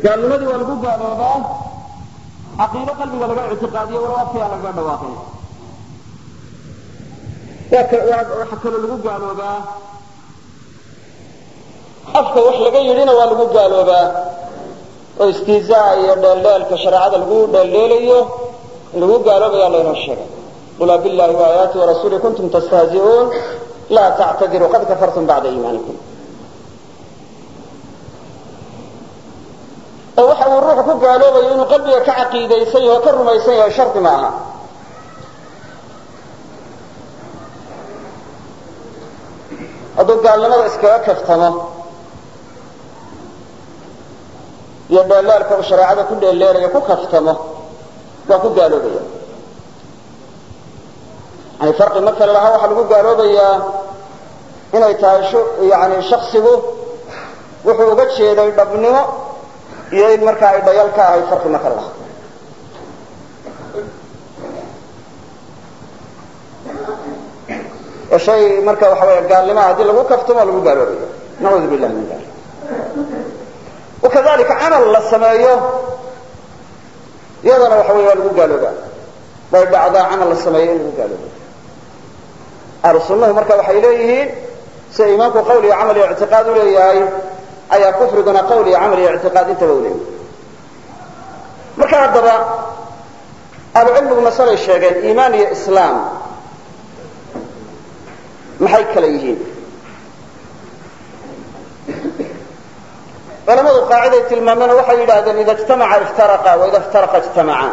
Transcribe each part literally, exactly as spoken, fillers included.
gaalnimadii waa lagu gaaloobaa caqiido qalbiga laga ictiqaadiyo walow afkiyaa laga dhawaaqay waxa kaloo lagu gaaloobaa afka wax laga yidhina waa lagu gaaloobaa oo istihzaa iyo dheeldheelka shareecada lagu dheeldheelayo in lagu gaaloobayaa laynoo sheegay qul billahi wa aayaatihi wa rasuulihi kuntum tastahzi'uun laa tactadiruu qad kafartum bacda iimaanikum oo waxa uu ruuxu ku gaaloobayo inuu qalbiga ka caqiidaysan yahay oo ka rumaysan yahay shardi ma aha hadduu gaalnimada iskaga kaftamo iyo dheelaalka uu shareecada ku dheeleelayo ku kaftamo waa ku gaaloobaya yani farqi ma kale laha waxaa lagu gaaloobayaa inay tahay yani shaksigu wuxuu uga jeeday dhabnimo iyo in markaa ay dhayal ka ahayd farqi ma kale laha shay marka waxa weya gaalnimaa haddii lagu kaftamo lagu gaaloobaya nacuudu billahi min dalik wakadalika camal la sameeyo iyadana waxa wey waa lagu gaaloobaa way dhacdaa camal la sameeyo in lagu gaalooba ahlu sunnahu marka waxay leeyihiin sida iimaanku qawl iyo camal iyo ictiqaad u leeyahay ayaa kufriguna qawl iyo camal iyo ictiqaad intaba u leeyahay marka haddaba ahlucilmigu masalay sheegeen iimaan iyo islaam maxay kala yihiin culamadu qaaciday tilmaameen waxay yidhaahdeen ida ijtamaca iftaraqa waida iftaraqa ijtamacaa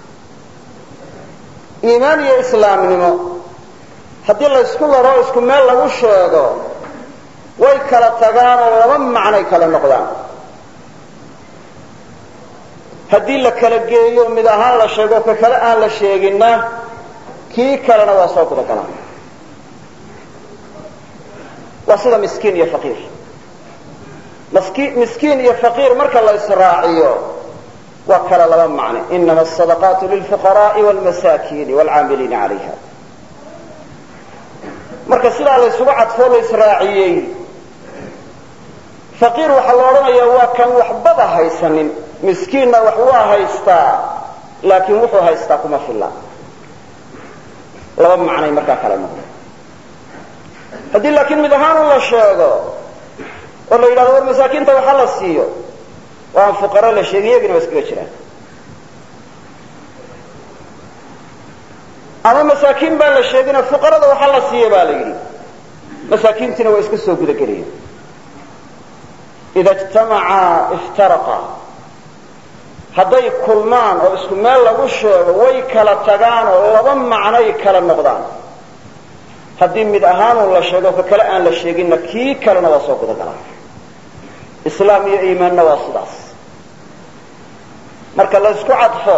iimaan iyo islaamnimo haddii la ysku laro isku meel lagu sheego way kala tagaan oo laba macnay kala noqdaan haddii la kala geeyo mid ahaan la sheego ka kale aan la sheeginna kii kalena waa soo gudagalaa waa sida miskiin iyo faqiir miskiin iyo faqiir marka la israaciyo waa kala laba macne inama asadaqaatu lilfuqaraai wlmasaakiini wlcaamiliina calayha marka sidaa la ysugu cadfoo la israaciyey faqiir waxaa la odhanayaa waa kan waxbaba haysanin miskiinna wax waa haystaa laakiin wuxuu haystaa kuma filla laba macnay markaa kala noqda haddii laakiin mid ahaan la sheego oo la yidhahdo war masaakiinta waxa la siiyo oo aan fuqara la sheegin iyagina waa iskaga jiraan ama masaakiin baan la sheegina fuqarada waxa la siiya baa la yidhi masaakiintiina waa iska soo gudagelaya ida ijtamacaa iftaraqa hadday kulmaan oo isku meel lagu sheego way kala tagaan oo laba macnay kala noqdaan haddii mid ahaanun la sheego ka kale aan la sheeginna kii kalena waa soo gudagalaa islaam iyo iimaanna waa sidaas marka la ysku cadfo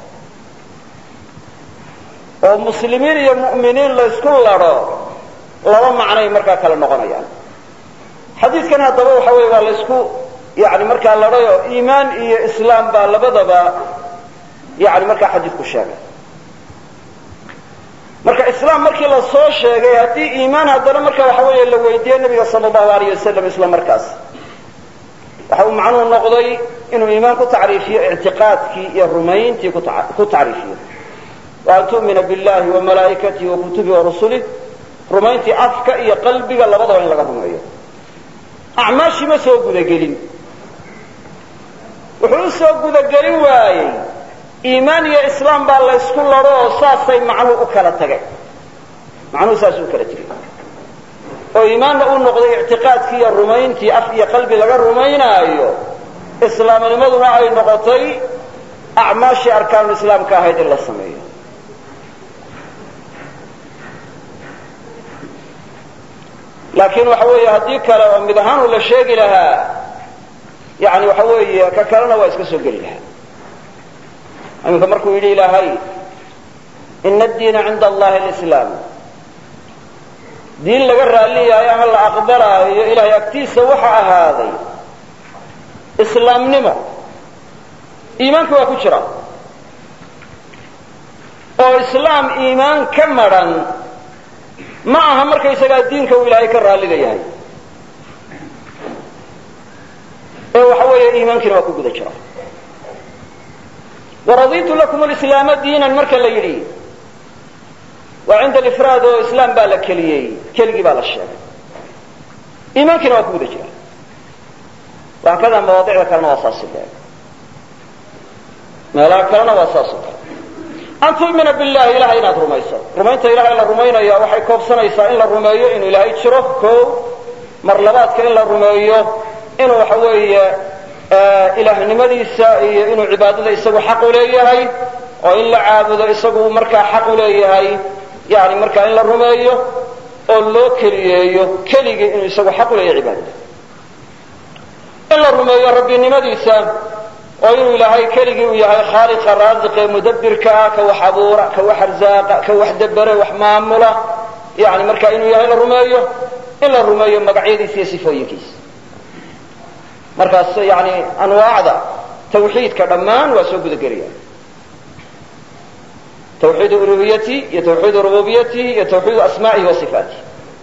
oo muslimiin iyo mu'miniin la ysku ladho laba macnay markaa kala noqonayaan xadiidkan haddaba waxa weeye waa la ysku yani markaa ladhayo iimaan iyo islaam baa labadaba yani markaa xadiidku sheegay marka islaam markii la soo sheegay haddii iimaan haddana marka waxa weeye la weydiiye nabiga sala allahu alayh wasalam isla markaas waxa uu macnuhu noqday inuu iimaan ku tacriifiyo ictiqaadkii iyo rumayntii ku tacriifiyo wa an tu'mina billahi wa malaa'ikatihi wa kutubihi wa rusulih rumayntii afka iyo qalbiga labadaba in laga rumeeyo acmaashii ma soo gudagelin wuxuu u soo gudagelin waayey iimaan iyo islaam baa la ysku ladho oo saasay macnuu u kala tagay macnuhu saasuu u kala tegay oo iimaanna uu noqday ictiqaadkii iyo rumayntii af iyo qalbi laga rumaynaayo islaamnimaduna ay noqotay acmaashii arkaanul islaamka ahayd in la sameeyo laakiin waxa weeye haddii kale oo mid ahaanu la sheegi lahaa yani waxa weeye ka kalena waa iska soo geli lahaa iminka markuu yidhi ilaahay ina addiina cinda allahi alislaam diin laga raalli yahay ama la aqbalaayo ilahay agtiisa waxa ahaaday islaamnimo iimaanka waa ku jira oo islaam iimaan ka madhan ma aha markaysagaa diinka uu ilaahay ka raalliga yahay ee waxa weeye weeye iimaankiina waa ku guda jira. waraditu lakum alislaama diinan marka la yidhi waa cinda alifraad oo islaam baa la keliyey, keligii baa la sheegay, iimaankiina waa ku guda jira. وهكذا مواضيع كلنا واساس الله ما لا كلنا واساس الله أن تؤمن بالله إله إلا رميسا رمينت إله إلا رمينا يا وحي كوب سنة يسا إلا رميو إنه إله يتشرف كو مرلبات كإلا رميو إنه حوي آه إله نمدي إسائي إنه عبادة يساقو حق ليهي وإلا عابد يساقو مركا حق ليهي يعني مركا إلا رميو الله كليهي كليه إنه يساقو حق ليه عبادة إلا الرمي ربي نمديسا وإنه إلهي كلقي ويهي خالق الرازق مدبر كا كوحبورة كوحرزاق كوحدبر وحماملة يعني مركا إنه إلهي الرمي إلا الرمي مقعيدي سيسي فويكيس مركا يعني أنواع ذا توحيد كرمان وسوق ذكريا توحيد ألوهيتي يتوحيد ربوبيتي يتوحيد أسمائه وصفاته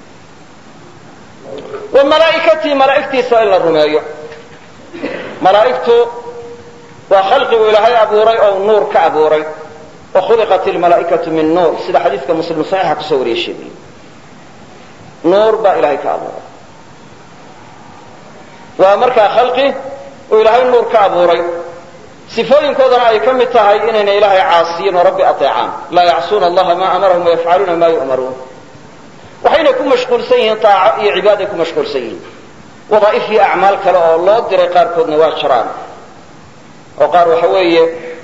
وملائكتي ملائكتي سائل الرمي ملائكته وخلق إلهي أبوري أو نور كأبوري وخلقت الملائكة من نور سيدا حديث كمسلم صحيح كسوري الشبه نور با إلهي كأبوري ومركا خلقه وإلهي النور كأبوري صفوين كودنا أي كم التهي إننا إلهي عاصيين وربي أطيعان لا يعصون الله ما أمرهم ويفعلون ما يؤمرون وحين يكون مشغول سيئين طاعة عبادة يكون مشغول سيئين وضائف في أعمال كلا الله دري قار كودنا واشران وقاروا حوية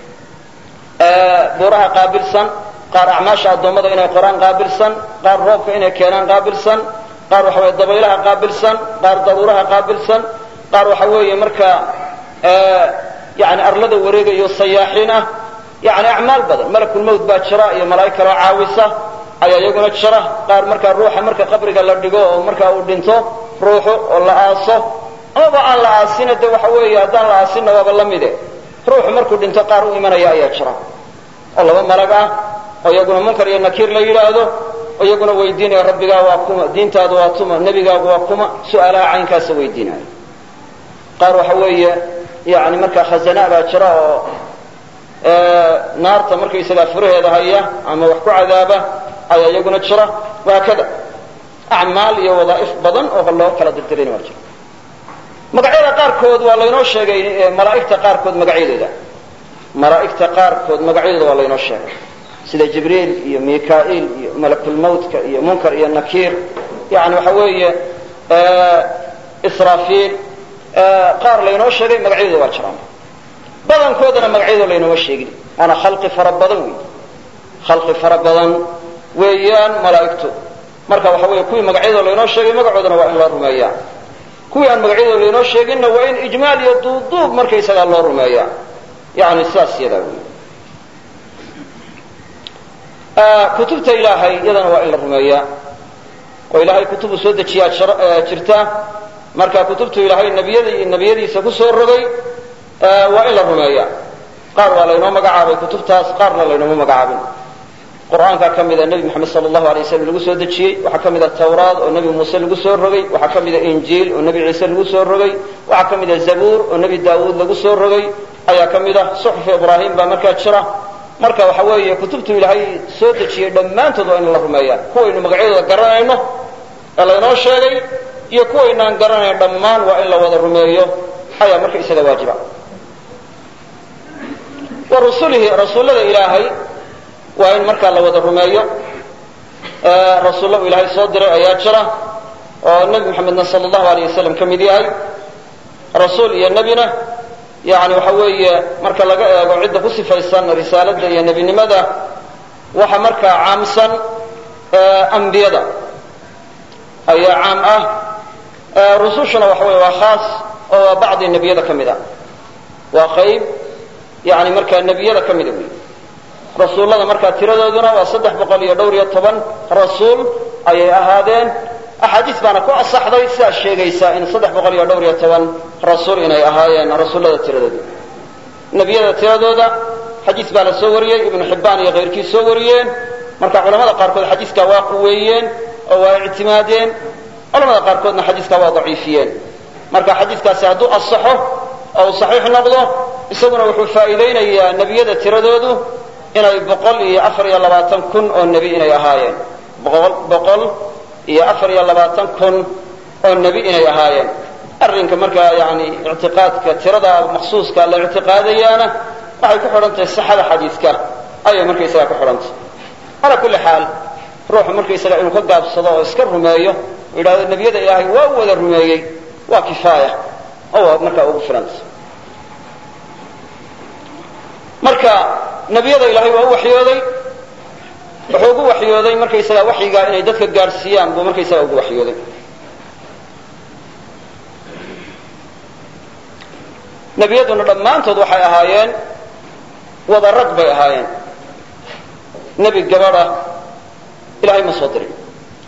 آه بورها قابل سن قار أعماش الضمضة إنها قرآن قابل سن قار روبك إنها كينان قابل سن قاروا حوية ضبيلها قابل سن قار ضرورها قابل سن قاروا حوية مركا آه يعني أرلد وريقة يصياحين يعني أعمال بدل ملك الموت باتشراء يا ملائكة عاوسة أي يقول الشرة قال مركا الروح مركا قبرك اللردقو مركا ودنتو روحه ولا آصه أما بقى الله آسين ده وحوي هذا الله آسين وابا الله ميده روح مركو دنتو قارو إيمانا يا أي الشرة الله ملقا ويقول منكر ينكير ليلاده ويقول ويدين يا ربي واقوما دين تادو واقوما نبي واقوما سؤالا عين كاس ويدين قالوا حوي يعني مركا خزناء باتشراء آه نار تمركا يسلافره هذا هي أما وحكو عذابه أي يقول الشرة وهكذا أعمال iyo wadaa'if badan oo loo kala dirtirin waa jira magacyada qaar kood waa la inoo sheegay malaa'ikta qaar kood magacyadooda malaa'ikta qaar kood magacyadooda waa la inoo sheegay sida jibriil iyo mikaa'il iyo malakul mawtka iyo munkar iyo nakiir yani waxa weeye israafiil qaar la inoo sheegay magacyadooda waa jiraan badankoodana magacyadooda la inoo sheegay ana khalqi fara badan weey khalqi fara badan weeyaan malaa'iktu marka waxa weeye kuwii magacyadooda laynoo sheegay magacoodana waa in loo rumeeyaa kuwii aan magacyadooda laynoo sheeginna waa in ijmaal iyo duuduub markaysagaa loo rumeeyaa yani sidaas yadaa wey kutubta ilaahay iyadana waa in la rumeeyaa oo ilaahay kutubu soo dejiyaa jirta marka kutubtu ilaahay nabiyada iyo nabiyadiisa ku soo rogay waa in la rumeeyaa qaar waa laynoo magacaabay kutubtaas qaarna laynooma magacaabin quraanka kamida nabi maxamed sallallahu alayhi wasallam lagu soo dajiyay waxa kamida tawraad oo nabi muuse lagu soo rogay waxa kamida injiil oo nabi ciise lagu soo rogay waxa kamida zabuur oo nabi daawud lagu soo rogay ayaa kamida suhuf ibraahim ba marka jira marka waxa weeye kutubtu ilaahay soo dajiyay dhamaantood waa in la rumeeyaa kuwaynu magacyadooda garanayno ee laynoo sheegay iyo kuwaynaan garanayn dhammaan waa in la wada rumeeyo ayaa marka isaga waajiba wa rusulihi rasuulada ilaahay waa in markaa la wada rumeeyo rasuullahu ilaahay soo diray ayaa jira oo nabi maxamedna sallallahu alayhi wasallam kamid yahay rasuul iyo nabina yani waxa weeye marka laga eego cidda ku sifaysan risaalada iyo nebinimada waxa markaa caamsan ambiyada ayaa caam ah rusushuna waxa weeye waa khaas oo bacdi nebiyada kamid ah waa qayb yani markaa nebiyada kamid ah rasuullada markaa tiradooduna waa saddex boqol iyo dhowr iyo toban rasuul ayay ahaadeen axaadiis baana ku asaxday sidaas sheegaysa in saddex boqol iyo dhowr iyo toban rasuul inay ahaayeen rasuullada tiradooda nebiyada tiradooda xadiis baa la soo wariyey ibnu xibbaan iyo keyrkiis soo wariyeen marka culamada qaarkood xadiiskaa waa quweeyeen oo waa ictimaadeen culamada qaarkoodna xadiiskaa waa daciifiyeen marka xadiiskaasi hadduu asaxo oo saxiix noqdo isaguna wuxuu faa'iidaynayaa nebiyada tiradoodu inay boqol iyo afar iyo labaatan kun oo nebi inay ahaayeen boqol iyo afar iyo labaatan kun oo nebi inay ahaayeen arrinka markaa yani ictiqaadka tirada maqsuuska la ictiqaadayaana waxay ku xidhan tahay saxada xadiidka ayay markaysaga ku xidhan tahay calaa kulli xaal ruuxu markaysaga inuu ka gaabsado oo iska rumeeyo oo yidhahdo nebiyada ilaahay waa u wada rumeeyey waa kifaaya oo markaa ugu filantay marka nebiyada ilaahay waa u waxyooday wuxuu ugu waxyooday markaysaga waxyigaa inay dadka gaadhsiiyaan buu markaysaga ugu waxyooday nebiyaduna dhammaantood waxay ahaayeen wada rag bay ahaayeen nebi gabadha ilahay ma soo dirin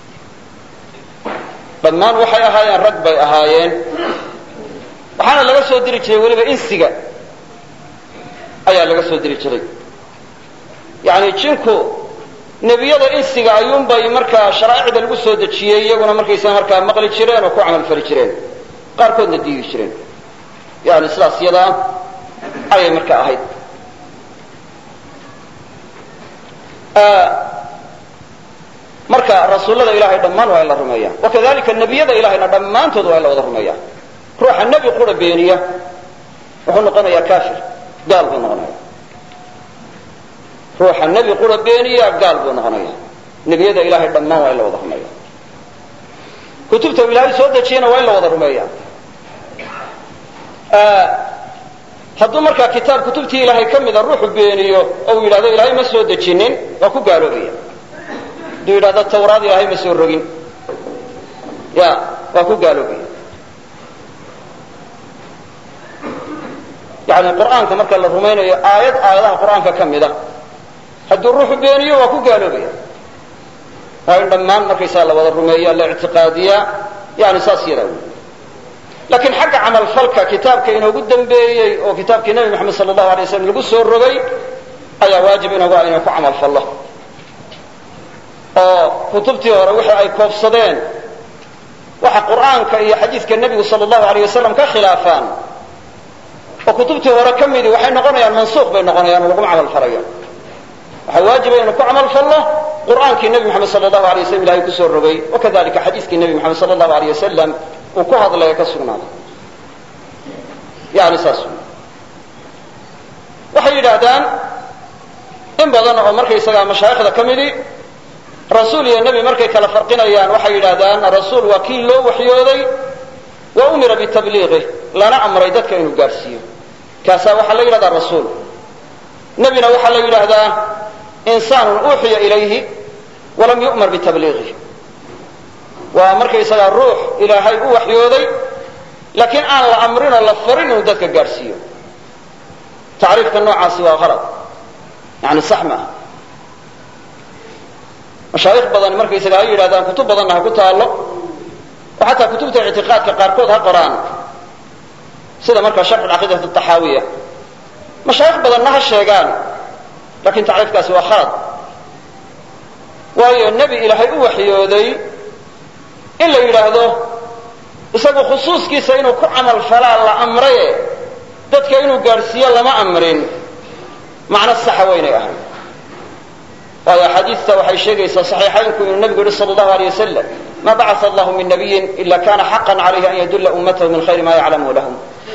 dhammaan waxay ahaayeen rag bay ahaayeen waxaana laga soo diri jiray weliba insiga ayaa laga soo diri jiray yani jinku nebiyada insiga ayuunbay markaa sharaa'icda lagu soo dejiyey iyaguna markaysa markaa maqli jireen oo ku camal fali jireen qaarkoodna diidi jireen yani sidaas yadaa ayay marka ahayd marka rasuullada ilahay dhammaan waa in la rumeeya wakadalika nebiyada ilahayna dhammaantood waa in la wada rumeeya ruuxa nebi qura beeniya wuxuu noqonayaa kafir gaal buu noqonaya ruuxa nebi qura beeniya gaal buu noqonaya nebiyada ilahay dhammaan waa in la wada rumeeya kutubta ilaahay soo dejiyana waa in la wada rumeeya hadduu markaa kitaab kutubtii ilaahay ka mida ruuxu beeniyo oo uu yidhahdo ilaahay ma soo dejinin waa ku gaaloobaya hadduu yidhahdo tawraad ilaahay ma soo rogin ya waa ku gaaloobaya yani qur'aanka marka la rumaynayo aayad aayadaha qur'aanka ka mida hadduu ruuxu beeniyo waa ku gaaloobaya waa in dhammaan markaysaa la wada rumeeya la ictiqaadiyaa yani saas yadaa wey lakiin xagga camalfalka kitaabka inoogu dambeeyey oo kitaabkii nebi moxamed sala allahu alay waslam lagu soo rogay ayaa waajib inoogu ah inaan ku camalfallo oo kutubtii hore wixii ay koobsadeen waxa qur'aanka iyo xadiidka nebigu sala allahu alay wasalam ka khilaafaan oo kutubtii hore ka midii waxay noqonayaan mansuuq bay noqonayaan oo laguma camalfalayo waxaa waajiba inuu ku camalfallo qur'aankii nebi moxamed sala allahu alay waslam ilahay kusoo rogay wakadalika xadiiskii nebi moxamed sala allahu alay wasalam uu ku hadlaya ka sugnaaday yani saas waxay yidhaahdaan in badan oo markaysagaa mashaayikhda ka midii rasuul iyo nebi markay kala farqinayaan waxay yidhahdaan rasuul waa kii loo waxyooday wa umira bitabliiqih lana amray dadka inuu gaadhsiiyo kaasaa waxaa la yidhahdaa rasuul nebina waxaa la yidhaahdaa insaanun uuxiya ilayhi walam yu'mar bitabliiqih waa markaysagaa ruux ilaahay u waxyooday laakiin aan la amrinoo la farin inuu dadka gaadhsiiyo tacriifka noocaasi waa qalad yani sax maaha mashaayikh badan markaysaga ay yidhahdaan kutub badanna ha ku taallo oo xataa kutubta ictiqaadka qaarkood ha qoraan sida markaa sharxu caqiidat taxaawiya mashaayikh badanna ha sheegaan lakiin tacriifkaasi waa khalad waayo nebi ilaahay u waxyooday in la yidhaahdo isagu khusuuskiisa inuu ku camal falaa la amraye dadka inuu gaadhsiiyo lama amrin macno saxa waynay ahayd waayo axaadiista waxay sheegaysaa saxiixaynku inuu nebigu yihi sala allahu alay wasalam ma bacaa allahu min nabiyin ila kana xaqan calayhi an yadulla ummatahu min khayri ma yaclamu lahum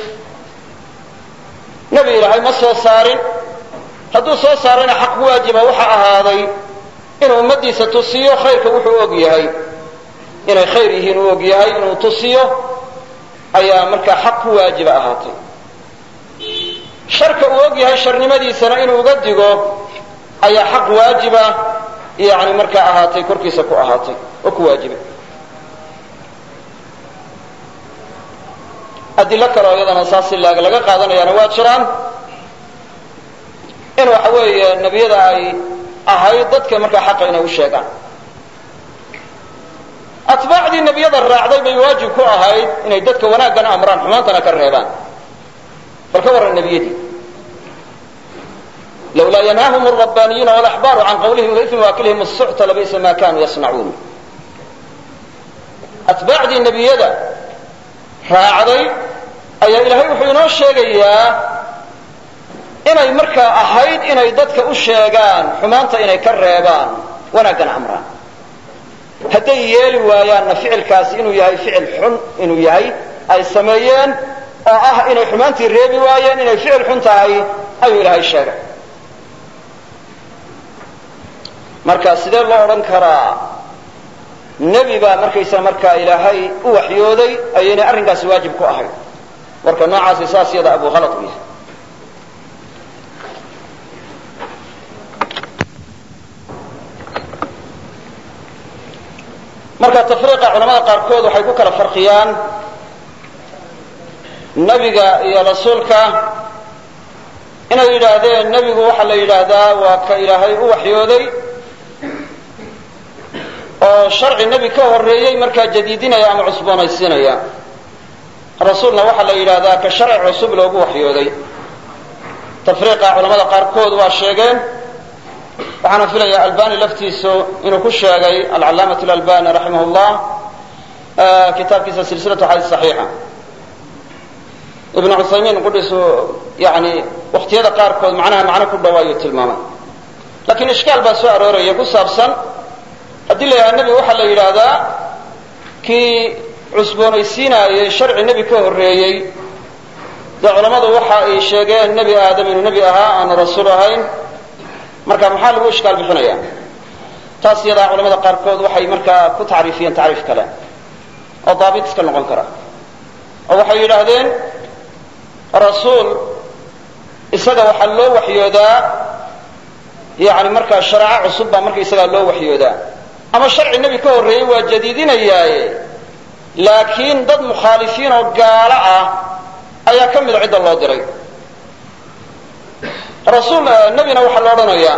nebi ilaahay ma soo saarin hadduu soo saarayna xaq waajiba waxa ahaaday inuu ummaddiisa tusiyo khayrka wuxuu og yahay inay khayr yihiin uu og yahay inuu tusiyo ayaa markaa xaq ku waajiba ahaatay sharka uu og yahay sharnimadiisana inuu uga digo ayaa xaq waajiba yani markaa ahaatay korkiisa ku ahaatay oo ku waajibay adilo kale oo iyadana saas laga laga qaadanayaana waa jiraan in waxa weeye nebiyada ay ahayd dadka markaa xaqa inay u sheegaan atbaacdii nebiyada raacday bay waajib ku ahayd inay dadka wanaaggana amraan xumaantana ka reebaan bal ka warran nebiyadii lawlaa yanhaahum alrabbaaniyuuna walaxbaaru can qawlihim waithmi waaklihim asucta labi'sa ma kanuu yasnacuun atbaacdii nebiyada raacday ayaa ilaahay wuxuu inoo sheegayaa inay markaa ahayd inay dadka u sheegaan xumaanta inay ka reebaan wanaaggan amraan. hadday yeeli waayaanna ficilkaasi inuu yahay ficil xun inuu yahay ay sameeyeen oo ah inay xumaantii reebi waayeen inay ficil xun tahay ayuu ilaahay sheegay. marka sidee loo odhan karaa nebi baa markaysa markaa ilaahay u waxyooday ayaynay arrinkaasi waajib ku ahayd? warka noocaasi saas yada abu khalad u yahay. marka tafriiqa culamada qaarkood waxay ku kala farqiyaan nebiga iyo rasuulka inay yidhaahdeen nebigu waxaa la yidhaahdaa waa ka ilaahay u waxyooday oo sharci nebi ka horreeyey markaa jadiidinaya ama cusboonaysiinaya. rasuulna waxaa la yidhaahdaa ka sharci cusub loogu waxyooday. tafriiqa culamada qaarkood waa sheegeen, waxaana filaya albani laftiisu inuu ku sheegay alcalaamat albani raximah llah kitaabkiisa silsilatu xadiis saxiixa. ibnu cuthaymiin qudhiisu yani waktiyada qaarkood macnaha macno ku dhow ayuu tilmaamay. lakiin ishkaal baa soo arooraya ku saabsan haddii la yidhaha nebi waxaa la yidhaahdaa kii cusboonaysiinaayey sharci nebi ka horreeyey. dee culammadu waxa ay sheegeen nebi aadam inuu nebi ahaa aanu rasuul ahayn. marka maxaa lagu ishkaal bixinaya? taas yadaa culamada qaarkood waxay markaa ku tacriifiyeen tacriif kale oo daabit iska noqon kara, oo waxay yidhaahdeen rasuul isaga waxaa loo waxyoodaa yani markaa shareeco cusub baa marka isagaa loo waxyoodaa, ama sharci nebi ka horreeyey waa jadiidinayaaye laakiin dad mukhaalifiin oo gaalo ah ayaa ka mida cidda loo diray. rasuul nebina waxaa la odhanayaa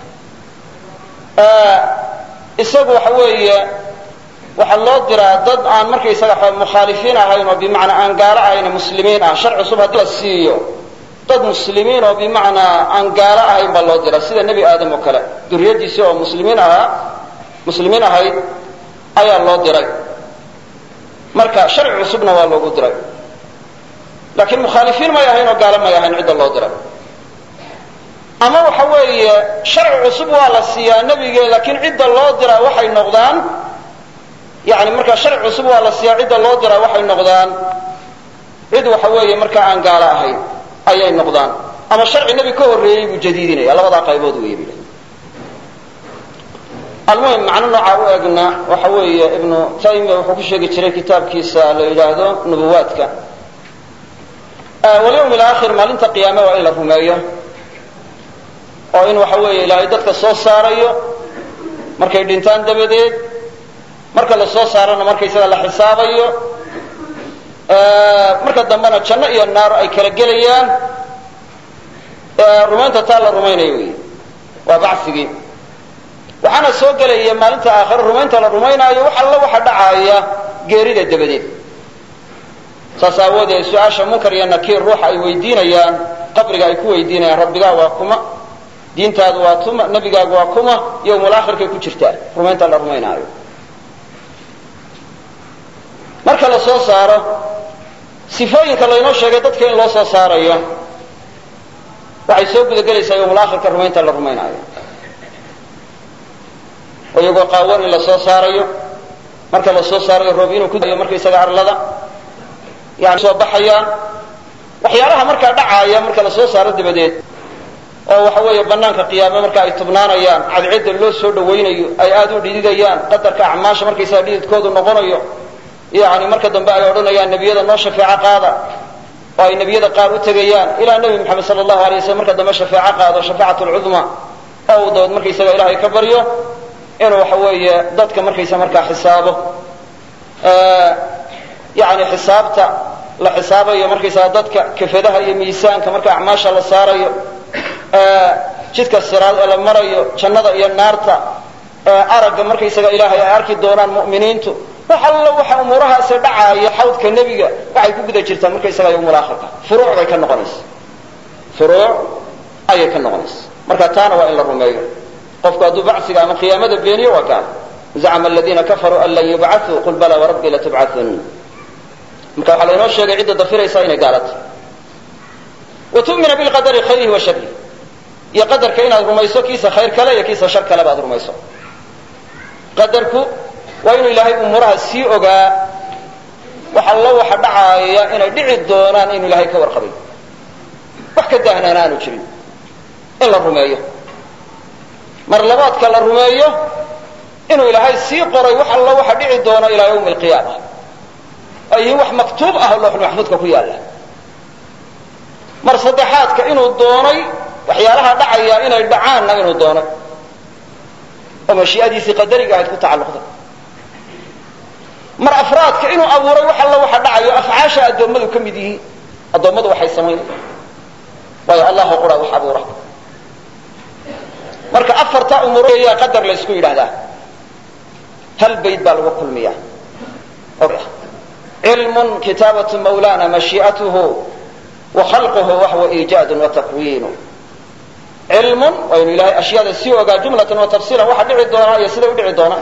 isagu waxa weeye waxaa loo diraa dad aan markaysaga mukhaalifiin ahayn oo bimacnaa aan gaalo ahayn muslimiin ah. sharci cusub haddii la siiyo dad muslimiin oo bimacnaa aan gaalo ahayn baa loo diraa, sida nebi aadam oo kale duriyadiisii oo muslimiin ahaa muslimiin ahayd ayaa loo diray. marka sharci cusubna waa loogu diray, laakiin mukhaalifiin may ahayn oo gaalo may ahayn cidda loo diray. ama waxa weeye sharci cusub waa la siiyaa nebige, laakiin cidda loo diraa waxay noqdaan yani markaa sharci cusub waa la siiyaa cidda loo diraa waxay noqdaan cid waxa weeye markaa aan gaalo ahayn ayay noqdaan, ama sharci nebi ka horreeyey buu jadiidinaya. labadaa qaybood weeye bil almuhim macno noocaa u egna waxa weeye ibnu taymiya wuxuu ku sheegi jiray kitaabkiisa la yidhaahdo nubuwaadka walyawm alaakhir, maalinta qiyaame waa in la rumeeyo oo in waxa weeye ilaahay dadka soo saarayo markay dhintaan dabadeed, marka la soo saarana markaysaga la xisaabayo, marka dambena janno iyo naar ay kala gelayaan. rumaynta taa la rumaynayo wey waa bacsigii. waxaana soo gelaya maalinta aakhire rumaynta la rumaynaayo wax alla waxa dhacaaya geerida dabadeed. saas aawoodee su-aasha munkar iyo nakiir ruuxa ay weydiinayaan qabriga ay ku weydiinayaan rabbigaa waa kuma, diintaadu waa tuma, nebigaagu waa kuma, yowmul aakhirkay ku jirtaa rumaynta la rumaynaayo. marka la soo saaro sifooyinka laynoo sheegay dadka in loo soo saarayo waxay soo gudagelaysaa yowmul aakhirka rumaynta la rumaynaayo. oo iyagoo qaawan in la soo saarayo, marka la soo saarayo roob inuu ku dayo markaysaga arlada yani soo baxayaan. waxyaalaha markaa dhacaaya marka la soo saaro dabadeed oo waxa weeye banaanka qiyaame marka ay tubnaanayaan, cadceedda loo soo dhawaynayo, ay aad u dhididayaan, qadarka acmaasha markaysaga dhididkoodu noqonayo, yani marka dambe ay odhanayaan nebiyada noo shafeeco qaada, oo ay nebiyada qaar u tegayaan ilaa nebi moxamed sala allahu alay waslm marka dambe shafeeco qaado shafaacat lcudma, oo uu dabood markaysaga ilaahay ka baryo inuu waxa weeye dadka markaysa markaa xisaabo. yani xisaabta la xisaabayo markaysaga dadka kafadaha iyo miisaanka marka acmaasha la saarayo, jidka siraad ee la marayo, jannada iyo naarta, aragga markaysaga ilaahay ay arki doonaan mu'miniintu, wax alla waxa umuurahaasi dhacaaya xawdka nebiga waxay ku guda jirtaan markaysaga yowmul aakhirka. furuuc bay ka noqonaysa furuuc ayay ka noqonaysa. marka taana waa in la rumeeyo. qofku hadduu bacsiga ama qiyaamada beeniyo waa gaal. zacama aladiina kafaruu an lan yubcaثuu qul bala warabbii latubcaثun. marka waxa laynoo sheegay cidda dafiraysa inay gaalato wa tu'mina bilqadari khayrihi wa sharrihi iyo qadarka inaad rumayso kiisa khayr kale iyo kiisa shar kale baad rumayso qadarku waa inuu ilaahay umuuraha sii ogaa wax alla waxa dhacaaya inay dhici doonaan inuu ilaahay ka warqabay wax ka daahnaan aanu jirin in la rumeeyo mar labaadka la rumeeyo inuu ilaahay sii qoray wax alla waxa dhici doona ilaa yawmi alqiyaama ay wax maktuub ah oo lawxul maxfuudka ku yaala mar saddexaadka inuu doonay waxyaalaha dhacaya inay dhacaanna inuu doonay oo mashii'adiisii qadariga ahayd ku tacalluqday mar afraadka inuu abuuray wax alla waxa dhacayo afcaasha addoommadu ka mid yihiin addoommadu waxay samaynayaan waayo allah qura wax abuura marka afarta umuur ayaa qadar la isku yidhaahdaa hal bayd baa lagu kulmiyaa cilmun kitaabatu mawlana mashii'atuhu wa khalquhu wa huwa iijaadun wa takwiinu cilmun waa inuu ilaahay ashyaada sii ogaa jumlatan wa tafsiilan waxa dhici doona iyo sida u dhici doona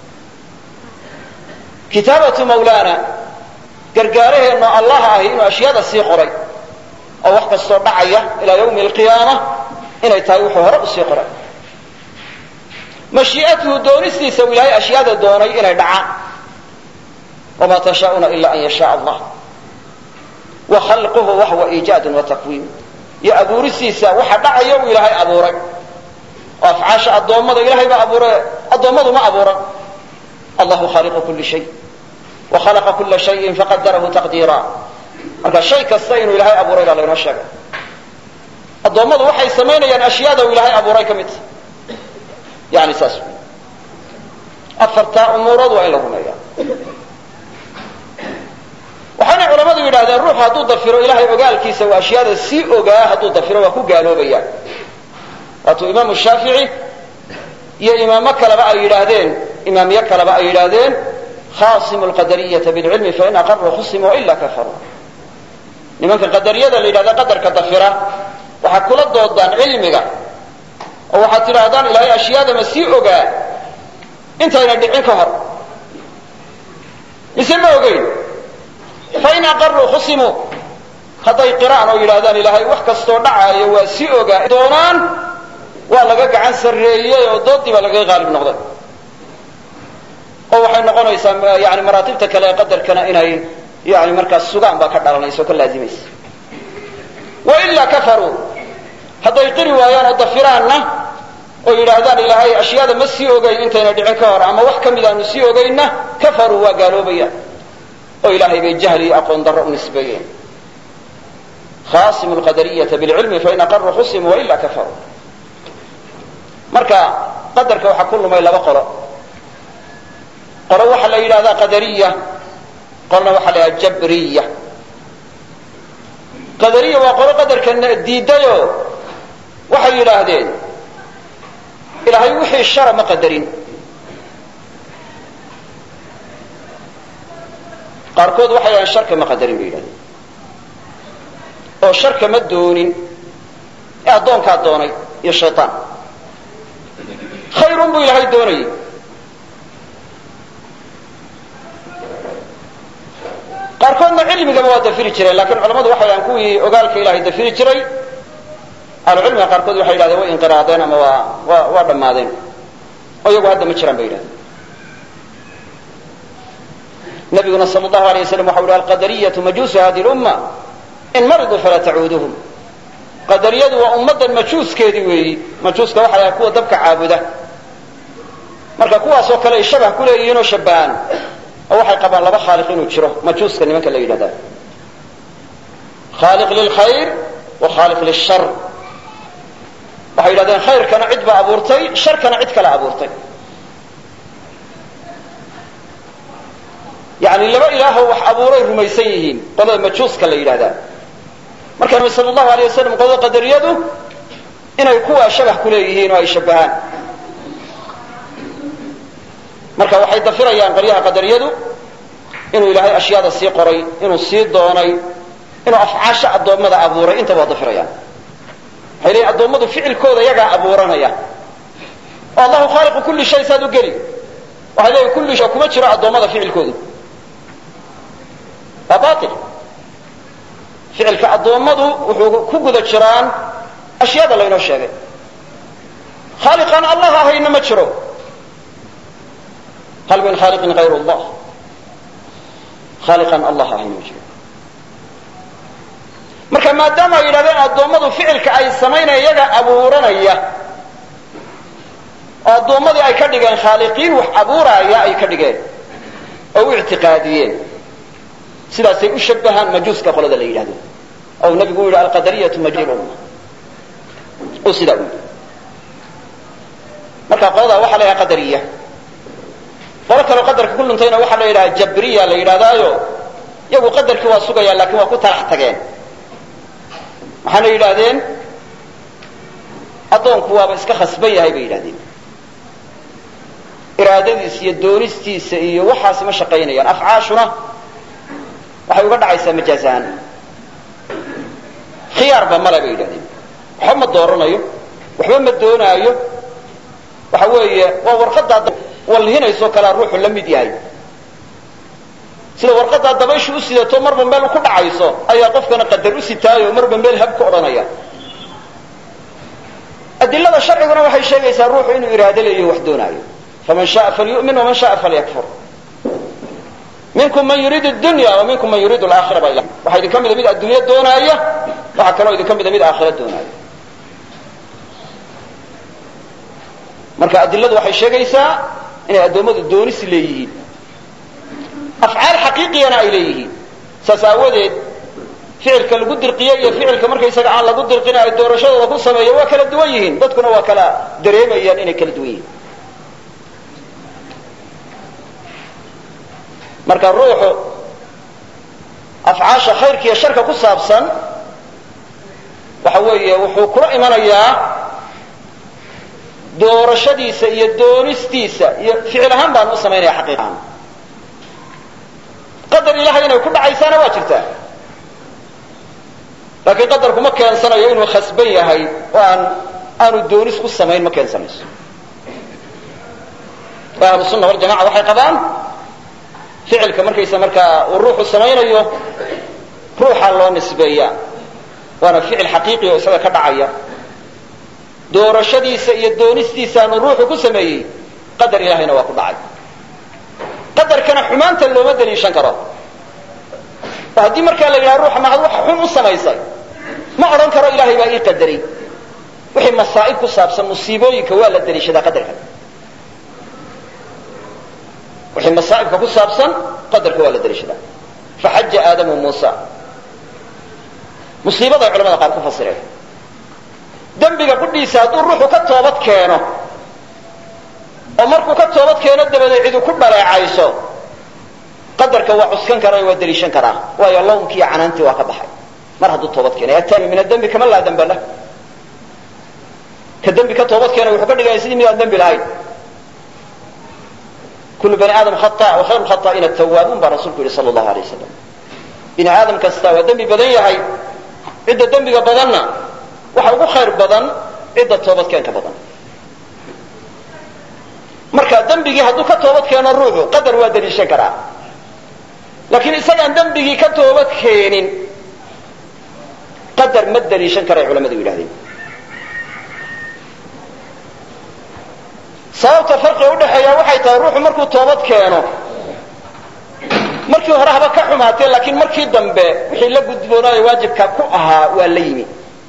kitaabatu mawlana gargaaraheenno allah ahi inuu ashyaada sii qoray oo wax kastoo dhacaya ilaa yawmi alqiyaama inay tahay wuxuu hore usii qoray mashii'atuhu doonistiisa uu ilaahay ashyaada doonay inay dhacaan wamaa tashaa'una ila an yashaa allah wa khalquhu wa huwa iijaadun wa takwiin iyo abuuristiisa waxa dhacaya uu ilaahay abuuray oo afcaasha addoommada ilaahay baa abuuray addoommadu ma abuuran allahu khaaliqu kulli shay wa khalaqa kulla shayin faqadarahu taqdiira marka shay kasta inuu ilaahay abuuray baa laynoo sheegay addoommadu waxay samaynayaan ashyaada uu ilaahay abuuray ka mid yani saas afartaa umuurood waa in la rumeeya waxaanay culammadu yidhahdeen ruuxu hadduu dafiro ilaahay ogaalkiisa waa ashyaada sii ogaa hadduu dafiro waa ku gaaloobayaan waatuu imaamu shaafici iyo imaamo kaleba ay yidhaahdeen imaamiye kaleba ay yidhaahdeen khasimu lqadariyata bilcilmi fain aqaruu khusimu waila kafaruu nimanka qadariyada la yidhahda qadarka dafira waxaad kula doodaan cilmiga oo waxaad tidhaahdaan ilaahay ashyaada ma sii ogaa intayna dhicin ka hor mise ma ogeyn fain aqaruu khusimuu hadday qiraan oo yidhahdaan ilaahay wax kastoo dhacaayo waa sii ogaa doonaan waa laga gacan sarreeyey oo doodii baa lagaga qaalib noqday oo waxay noqonaysaa yani maraatibta kale ee qadarkana inay yani markaas sugaan baa ka dhalanaysa oo ka laazimaysa wailaa kafaruu hadday qiri waayaan oo dafiraanna oo yidhaahdaan ilaahay ashyaada ma sii ogeyn intayna dhicin ka hor ama wax ka mid aanu sii ogeynna kafaruu waa gaaloobayaan oo ilaahay bay jahli iyo aqoon darro u nisbeeyeen khasimu lqadariyata bilcilmi fain aqaruu khusimu waila kafaruu marka qadarka waxaa ku lumay laba qolo qolo waxaa la yidhahdaa qadariya qolna waxaa la yidhahda jabriya qadariya waa qolo qadarka diidayo waxay yidhaahdeen ilaahay wixii shara ma qadarin qaarkood waxay yidhahdeen sharka ma qadarin bay yidhahdeen oo sharka ma doonin ee addoonkaa doonay iyo shaytaan khayrun buu ilaahay doonayay qaarkoodna cilmigaba waa dafiri jireen lakiin culamadu waxay dhahaan kuwii ogaalka ilahay dafiri jiray ahlucilmiga qaarkood waxay yidhahdeen way inqiraadeen ama waa waa waa dhammaadeen oo iyagu hadda ma jiraan bay yidhahdeen nabiguna sal allahu alay waslam waxa uhi alqadariyatu majuusu hadi lumma in mariduu falaa tacuuduhum qadariyadu waa ummaddan majuuskeedii weeyi majuuska waxa la kuwa dabka caabuda marka kuwaasoo kale ay shabah ku leeyihiin oo shabahaan oo waxay qabaan laba khaaliq inuu jiro majuuska nimanka la yidhahdaa khaaliq lilkhayr wa khaaliq lilshar waxay yidhahdeen khayrkana cid baa abuurtay sharkana cid kale abuurtay yani laba ilaahoo wax abuuray rumaysan yihiin qolada majuuska la yidhahdaa marka nabi sal allahu alay wasalam qolada qadariyadu inay kuwaa shabah ku leeyihiin oo ay shabahaan marka waxay dafirayaan qolyaha qadariyadu inuu ilaahay ashyaada sii qoray inuu sii doonay inuu afcaasha addoommada abuuray intaba waa dafirayaan waxay leeyiin addoommadu ficilkooda yagaa abuuranaya oo allahu khaaliqu kulli shay saad u geli waxay leeyiin kulli shay kuma jiro addoommada ficilkoodu waa baatil. ficilka addoommadu wuxuu ku guda jiraan ashyaada laynoo sheegay. khaaliqan allah ahayna ma jiro. hal min khaaliqin hayru allah. khaaliqan allah ahayna ma jiro. marka maadaama ay yidhahdeen addoommadu ficilka ay samaynaya iyaga abuuranaya oo addoommadii ay ka dhigeen khaaliqiin wax abuuraaya ay ka dhigeen oo u ictiqaadiyeen, sidaasay u shabahaan majuuska qolada la yidhahdo ou nabigu u yidhi alqadariyatu majilumma uu sidaa u yidhi. marka qoladaa waxaa la yidhaha qadariya. qolo kaleo qadarka ku luntayna waxaa la yidhaha jabriya la yidhahdaayo iyagu qadarkii waa sugayaan lakin waa ku talax tageen. waxaana yidhaahdeen addoonku waaba iska khasban yahay bay yidhahdeen, iraadadiisa iyo doonistiisa iyo waxaasi ma shaqaynayaan, afcaashuna waxay uga dhacaysaa majaazaan. khiyaarba male bay yidhahdeen, waxba ma dooranayo, waxba ma doonaayo. waxa weeye waa warqadaa walhinayso kalea ruuxu la mid yahay. sida warqadaa dabayshu u sidato marba meel ku dhacayso ayaa qofkana qadar u sitaayo marba meel hab ka odhanaya. adilada sharciguna waxay sheegaysaa ruuxu inuu iraado leeyahay wax doonaayo. faman shaaa falyu'min waman shaaa falyakfur. minkum man yuriidu dunya wa minkum man yuriidu alaakhira baa ilahay. waxaa idinka mida mid adduunyo doonaaya, waxaa kaloo idinka mida mid aakhira doonaayo. marka adiladu waxay sheegaysaa inay addoommadu doonis leeyihiin, afcaal xaqiiqiyana ay leeyihiin. saas aawadeed ficilka lagu dirqiye iyo ficilka markaysaga aan lagu dirqin ay doorashadooda ku sameeyo waa kala duwan yihiin, dadkuna waa kala dareemayaan inay kala duwan yihiin. marka ruuxu afcaasha khayrka iyo sharka ku saabsan waxa weeye wuxuu kula imanayaa doorashadiisa iyo doonistiisa iyo ficil ahaan baan u samaynaya xaqiiqahaan. qadar ilahay inay ku dhacaysaana waa jirtaa, laakiin qadarku ma keensanayo inuu khasban yahay oo aan aanu doonis ku samayn ma keensanayso. ahlu sunna waljamaca waxay qabaan ficilka markaysa markaa uu ruuxu samaynayo ruuxaa loo nisbeeyaa, waana ficil xaqiiqi oo isaga ka dhacaya. doorashadiisa iyo doonistiisaanu ruuxu ku sameeyey qadar ilahayna waa ku dhacay. qadarkana xumaanta looma daliishan karo. oo haddii markaa la yidhaha ruuxa maxad wax xun u samaysay, ma odhan karo ilaahay baa ii qadaray. wixii masaa'ib ku saabsan musiibooyinka waa la daliishadaa qadarka. wixii masaa'ibka ku saabsan qadarka waa la daliishadaa. faxaja aadamu muusa, musiibaday culamada qaar ku fasireen. dembiga qudhiisa hadduu ruuxu ka toobad keeno oo markuu ka toobad keeno dabadeed cidu ku dhaleecayso, qadarka waa cuskan karaa waa daliishan karaa, waayo lawmkiiyo canaantii waa ka baxay mar hadduu toobad keenay. ataabi min adembi kama laa damba lah. ka dembi ka toobad keenay wuxuu ka dhigaya sidii mid aan dembi lahayn. kullu bani aadam khata wa khayru lkhata'ina atawaabuun baa rasuulku yihi sala allahu alay wasalam. bini aadam kasta waa dembi badan yahay, cidda dembiga badanna waxa ugu khayr badan cidda toobadkeenka badan. marka dembigii hadduu ka toobad keeno ruuxu qadar waa daliishan karaa, laakiin isagaan dembigii ka toobad keenin qadar ma daliishan karay culamadu yidhahdeen. sababta farqiga udhaxeeya waxay tahay ruuxu markuu toobad keeno markii hore haba ka xumaatee, laakiin markii dambe wixii la gudboonaayo waajibka ku ahaa waa la yimi.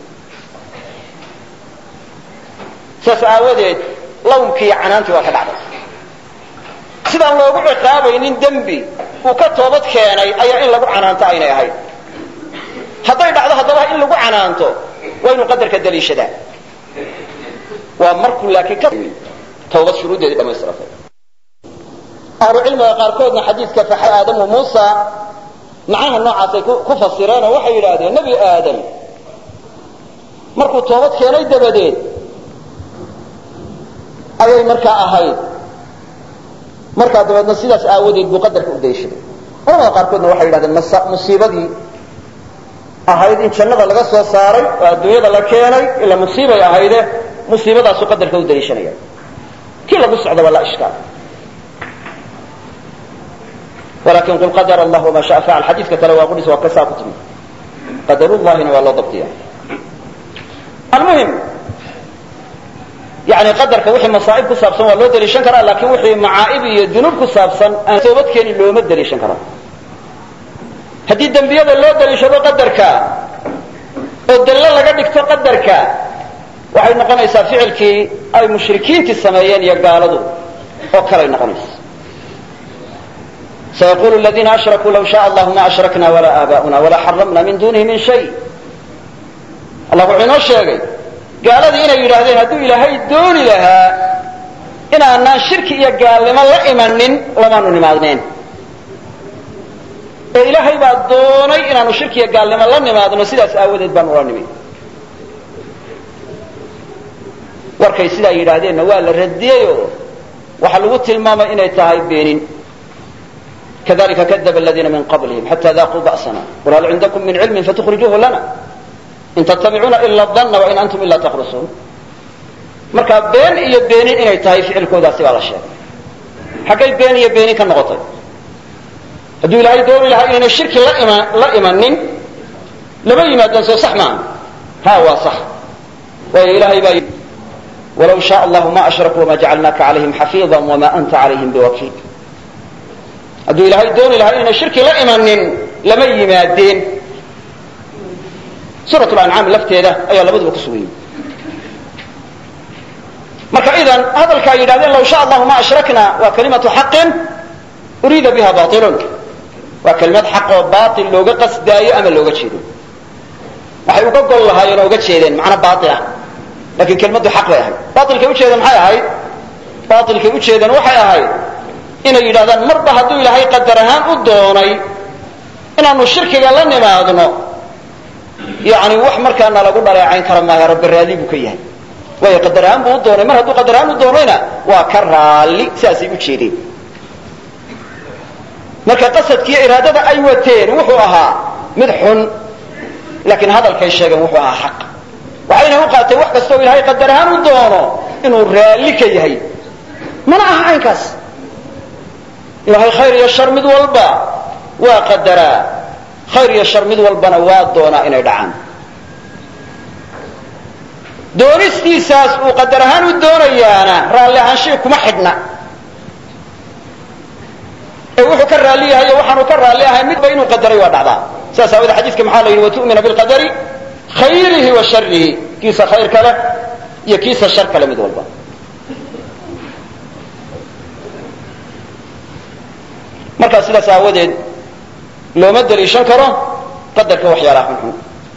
saas aawadeed lawmkii iyo canaantii waa ka dhacday. sidaan loogu ciqaabaynin dembi uu ka toobad keenay ayaa in lagu canaanto aynay ahayd. hadday dhacdo haddaba in lagu canaanto waa inuu qadarka daliishadaa. waa markuu laakiin ka tawbad shuruuddeedii dhamaystiratay. ahlu cilmiga qaarkoodna xadiidka faxa aadamu muusa macnaha noocaasay ku fasireen oo waxay yidhaahdeen nebi aadam markuu toobad keenay dabadeed ayay markaa ahayd, markaa dabeedna sidaas aawadeed buu qadarka u daliishaday. culamada qaarkoodna waxay yidhahdeen musiibadii ahayd in jannada laga soo saaray oo adduunyada la keenay ila musiibay ahayde musiibadaasuu qadarka u daliishanaya. kii lagu socda waa la ishkaal. walakin qul qadara allah wama sha'a facal xadiidka kale waa qudhis waa kasaa ku timi qadarullahina waa loo dabdiya almuhim yani qadarka wixii masaa'ib ku saabsan waa loo daliishan karaa laakin wixii macaa'ib iyo dunuub ku saabsan aan toobadkeeni looma daliishan karo haddii dembiyada loo daliishado qadarka oo dallo laga dhigto qadarka waxay noqonaysaa ficilkii ay mushrikiintii sameeyeen iyo gaaladu oo kalay noqonaysa sayaqulu aladiina ashrakuu law shaء allahu ma ashrakna walaa aabaa'una walaa xaramna min dunihi min shay allah wuxuu inoo sheegay gaaladii inay yidhaahdeen hadduu ilaahay dooni lahaa inaanaan shirki iyo gaalnimo la imanin lamaanu nimaadneen ee ilaahay baa doonay inaanu shirki iyo gaalnimo la nimaadno sidaas aawadeed baanu ula nimi warkay sidaa yidhaahdeenna waa la radiyeyoo waxaa lagu tilmaamay inay tahay beenin kadalika kadaba aladiina min qablihim xata daaquu ba'sana qul hal cindakum min cilmin fatukhrijuuhu lana in tattabicuuna ila danna wain antum ila takhrusuun marka been iyo beenin inay tahay ficilkoodaasi baa la sheegay xaggay been iyo beenin ka noqotay hadduu ilaahay dooni lahaa inayna shirki la ima la imanin lama yimaadaan soo sax maaha ha waa sax waayo ilaahay baa walaw shaء allahu ma ashrakuu wama jacalnaaka calayhim xafiida wama anta calayhim biwakiil hadduu ilaahay dooni lahaa inayna shirki la imanin lama yimaadeen suurat lancaam lafteeda ayaa labaduba ku sugan yihin marka idan hadalka ay yidhahdeen law shaء allahu ma ashrakna waa kalimatu xaqin uriida biha bailun waa kelimad xaq oo baail looga qasdaayo ama looga jeedo waxay uga gol lahaayeen oo uga jeedeen macno baail ah lakin kelmaddu xaq bay ahayd baailkay ujeedeen maxay ahayd baailkay ujeedeen waxay ahayd inay yidhahdaan marba hadduu ilaahay qadar ahaan u doonay inaanu shirkiga la nimaadno yani wax markaana lagu dhaleecayn kara maayo rabbi raalli buu ka yahay waayo qadar ahaan buu u doonay mar hadduu qadar ahaan u doonayna waa ka raalli sidaasay u jeedeen marka qasadkiiyo iraadada ay wateen wuxuu ahaa mid xun laakiin hadalkay sheegeen wuxuu ahaa xaq waxayna u qaateen wax kastoo ilaahay qadar ahaan u doono inuu raalli ka yahay mana aha caynkaas ilaahay khayr iyo shar mid walba waa qadaraa khayr iyo shar mid walbana waa doonaa inay dhacaan doonistiisaas uu qadar ahaan u doonayaana raalli ahaanshihi kuma xidhna ee wuxuu ka raalli yahay o waxaanu ka raalli ahay midba inuu qadaray waa dhacdaa saas aawadee xadiidka maxaa la yidhi watu'mina bilqadari khayrihi wa sharihi kiisa khayr kale iyo kiisa shar kale mid walba markaa sidaas aawadeed looma daliishan karo qadarka waxyaalaha xunxun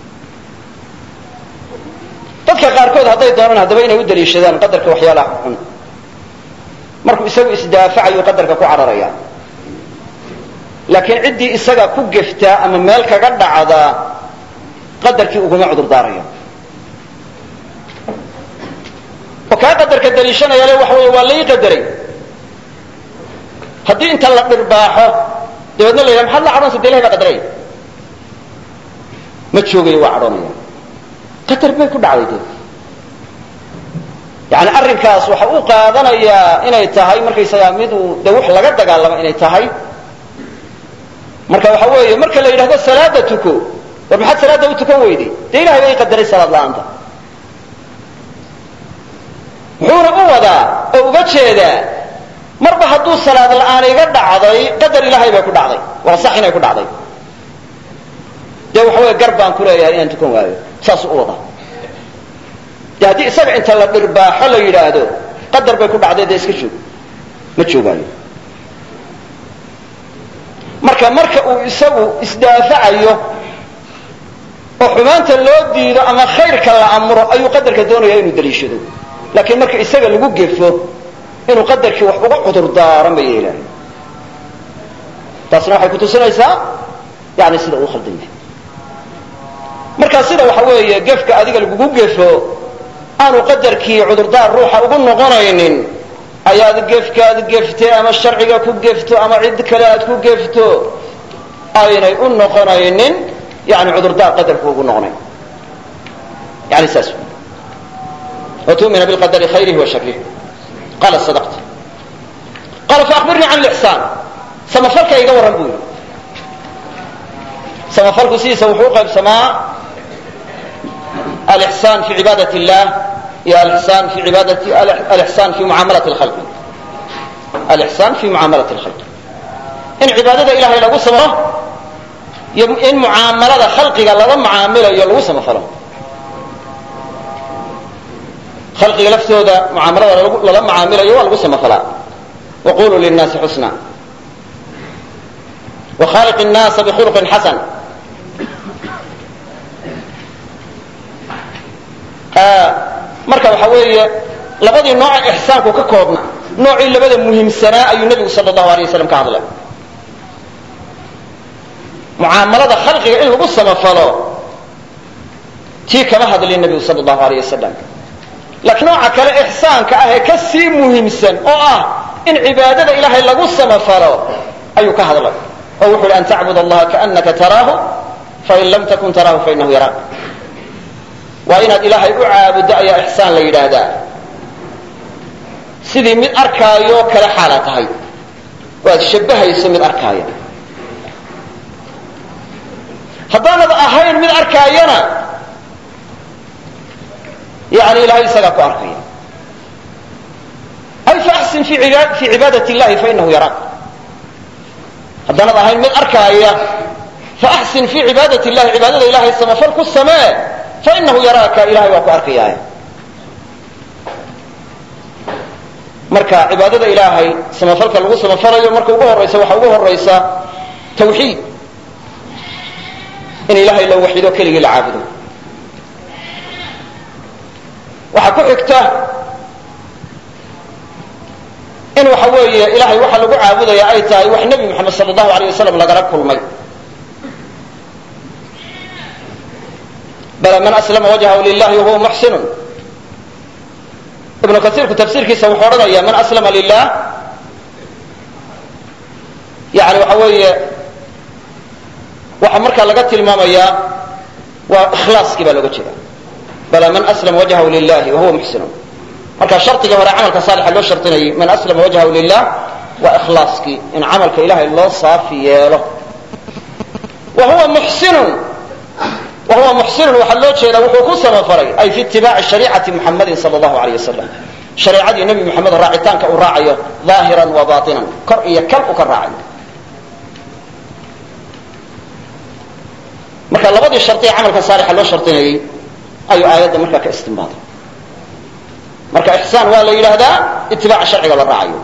dadka qaarkood hadday doonaan haddaba inay u daliishadaan qadarka waxyaalaha xunxun markuu isagu isdaafacayu qadarka ku cararaya laakiin ciddii isaga ku geftaa ama meel kaga dhacdaa qadarkii uguma cudur daarayo oo kaa qadarka daliishanaya le waxa wey waa lai qadaray haddii inta la dhirbaaxo dabeedna la yidhaha maxaad la cadhonaysa de ilahay baa qadaray ma joogayo waa cadhoonaya qadar bay ku dhacday de yani arrinkaas waxa uu qaadanayaa inay tahay markaysagaa miduu de wax laga dagaalamo inay tahay marka waxa weeye marka la yidhahdo salaada tuko war maxaad salaada u tukan weyday dee ilahay bay qadaray salaad la-aanta muxuuna u wadaa oo uga jeedaa marba hadduu salaad la-aan iga dhacday qadar ilaahay bay ku dhacday waa sax inay ku dhacday dee waxa wey gar baan ku leeyahay inaan tukan waayo saasuu u wadaa de haddii isaga inta la dhirbaaxo la yidhaahdo qadar bay ku dhacday dee iska joog ma joogaayo marka marka uu isagu isdaafacayo oo xumaanta loo diido ama khayrka la amro ayuu qadarka doonaya inuu daliishado laakiin marka isaga lagu gefo inuu qadarkii wax uga cudur daaro ma yeelaayo taasna waxay kutusinaysaa yani sida uu khaldan yahay marka sida waxa weeye gefka adiga lagugu gefo aanu qadarkii cudurdaar ruuxa ugu noqonaynin ayaad gefkaad geftay ama sharciga ku gefto ama cid kale aad ku gefto aynay u noqonaynin yani cudurdaar qadarku ugu noqonayn yani saas وتؤمن بالقدر خيره وشره قال صدقت قال فأخبرني عن الإحسان samafalka iga warran buu yidhi samafalku sidiisa wuxuu u qaybsamaa alixsaan fi cibaadat illah iyo alixsaan fi cibaadati alixsaan fi mucaamalati alkhalqi alixsaan fi mucaamalati alkhalqi in cibaadada ilahay lagu samafalo iyo in mucaamalada khalqiga lala mucaamilayo lagu samafalo khalqiga laftooda mucaamalada lala mucaamilayo waa lagu samafalaa waquluu linnaasi xusna وخالق الناس بخلق حسن marka waxa weeye labadii nooc ihsaanku ka koobna noocii labada muhiimsanaa ayuu nabigu sallallahu alayhi wasallam ka hadlay muaamalada khalqiga in lagu samafalo tii kama hadlay nabigu sallallahu alayhi wasallam laakiin nooca kale ihsaanka ah ee ka sii muhiimsan oo ah in cibaadada ilaahay lagu samafalo ayuu ka hadlay oo wuxuu an ta'budu allaha ka'annaka taraahu fa in lam takun taraahu fa innahu yaraak waa inaad ilaahay u caabudo ayaa ixsaan la yidhaahdaa sidii mid arkaayo kale xaala tahay waad shabbahayso mid arkaaya haddaanad ahayn mid arkaayana yani ilahay isagaa ku arkaya ay faxsin fi cibaadati illahi fa inahu yaraak haddaanad ahayn mid arkaaya faaxsin fi cibaadati illahi cibaadada ilahay samafal ku samee fainahu yaraaka ilahay waa ku arkayaa marka cibaadada ilaahay samafalka lagu samafalayo marka ugu horaysa waxa ugu horaysa tawxiid in ilahay la waxido keligii la caabudo waxa ku xigta in waxa weeye ilahay waxa lagu caabudaya ay tahay wax nabi maxamed sallallahu alayhi wasallam lagala kulmay bal man aslama wajhahu lillahi wa huwa muhsin ibn kathir ku tafsirkiisa wuxuu oranaya man aslama lillah yani waxa weeye waxa marka laga tilmaamaya waa ikhlaaskii baa looga jeeda bal man aslama wajhahu lillahi wa huwa muhsin marka shartiga hore amalka saalix loo shartinayay man aslama wajhahu lillah wa ikhlaaski in amalka ilaahay loo saafi yeelo wa huwa muhsin wa huwa muhsin waxa loo jeeda wuxuu ku samafalay ay fi ittibaa'i shariicati muhammadin sallallahu alayhi wasallam shariicadii nabi muhammad raacitaanka uu raacayo zaahiran wa baatinan kor iyo kal u ka raacayo marka labadii sharti amalka saalix loo shartinayay ayuu aayadda marka ka istinbaaday marka ihsaan waa la yiraahdaa ittibaaca sharciga la raacayo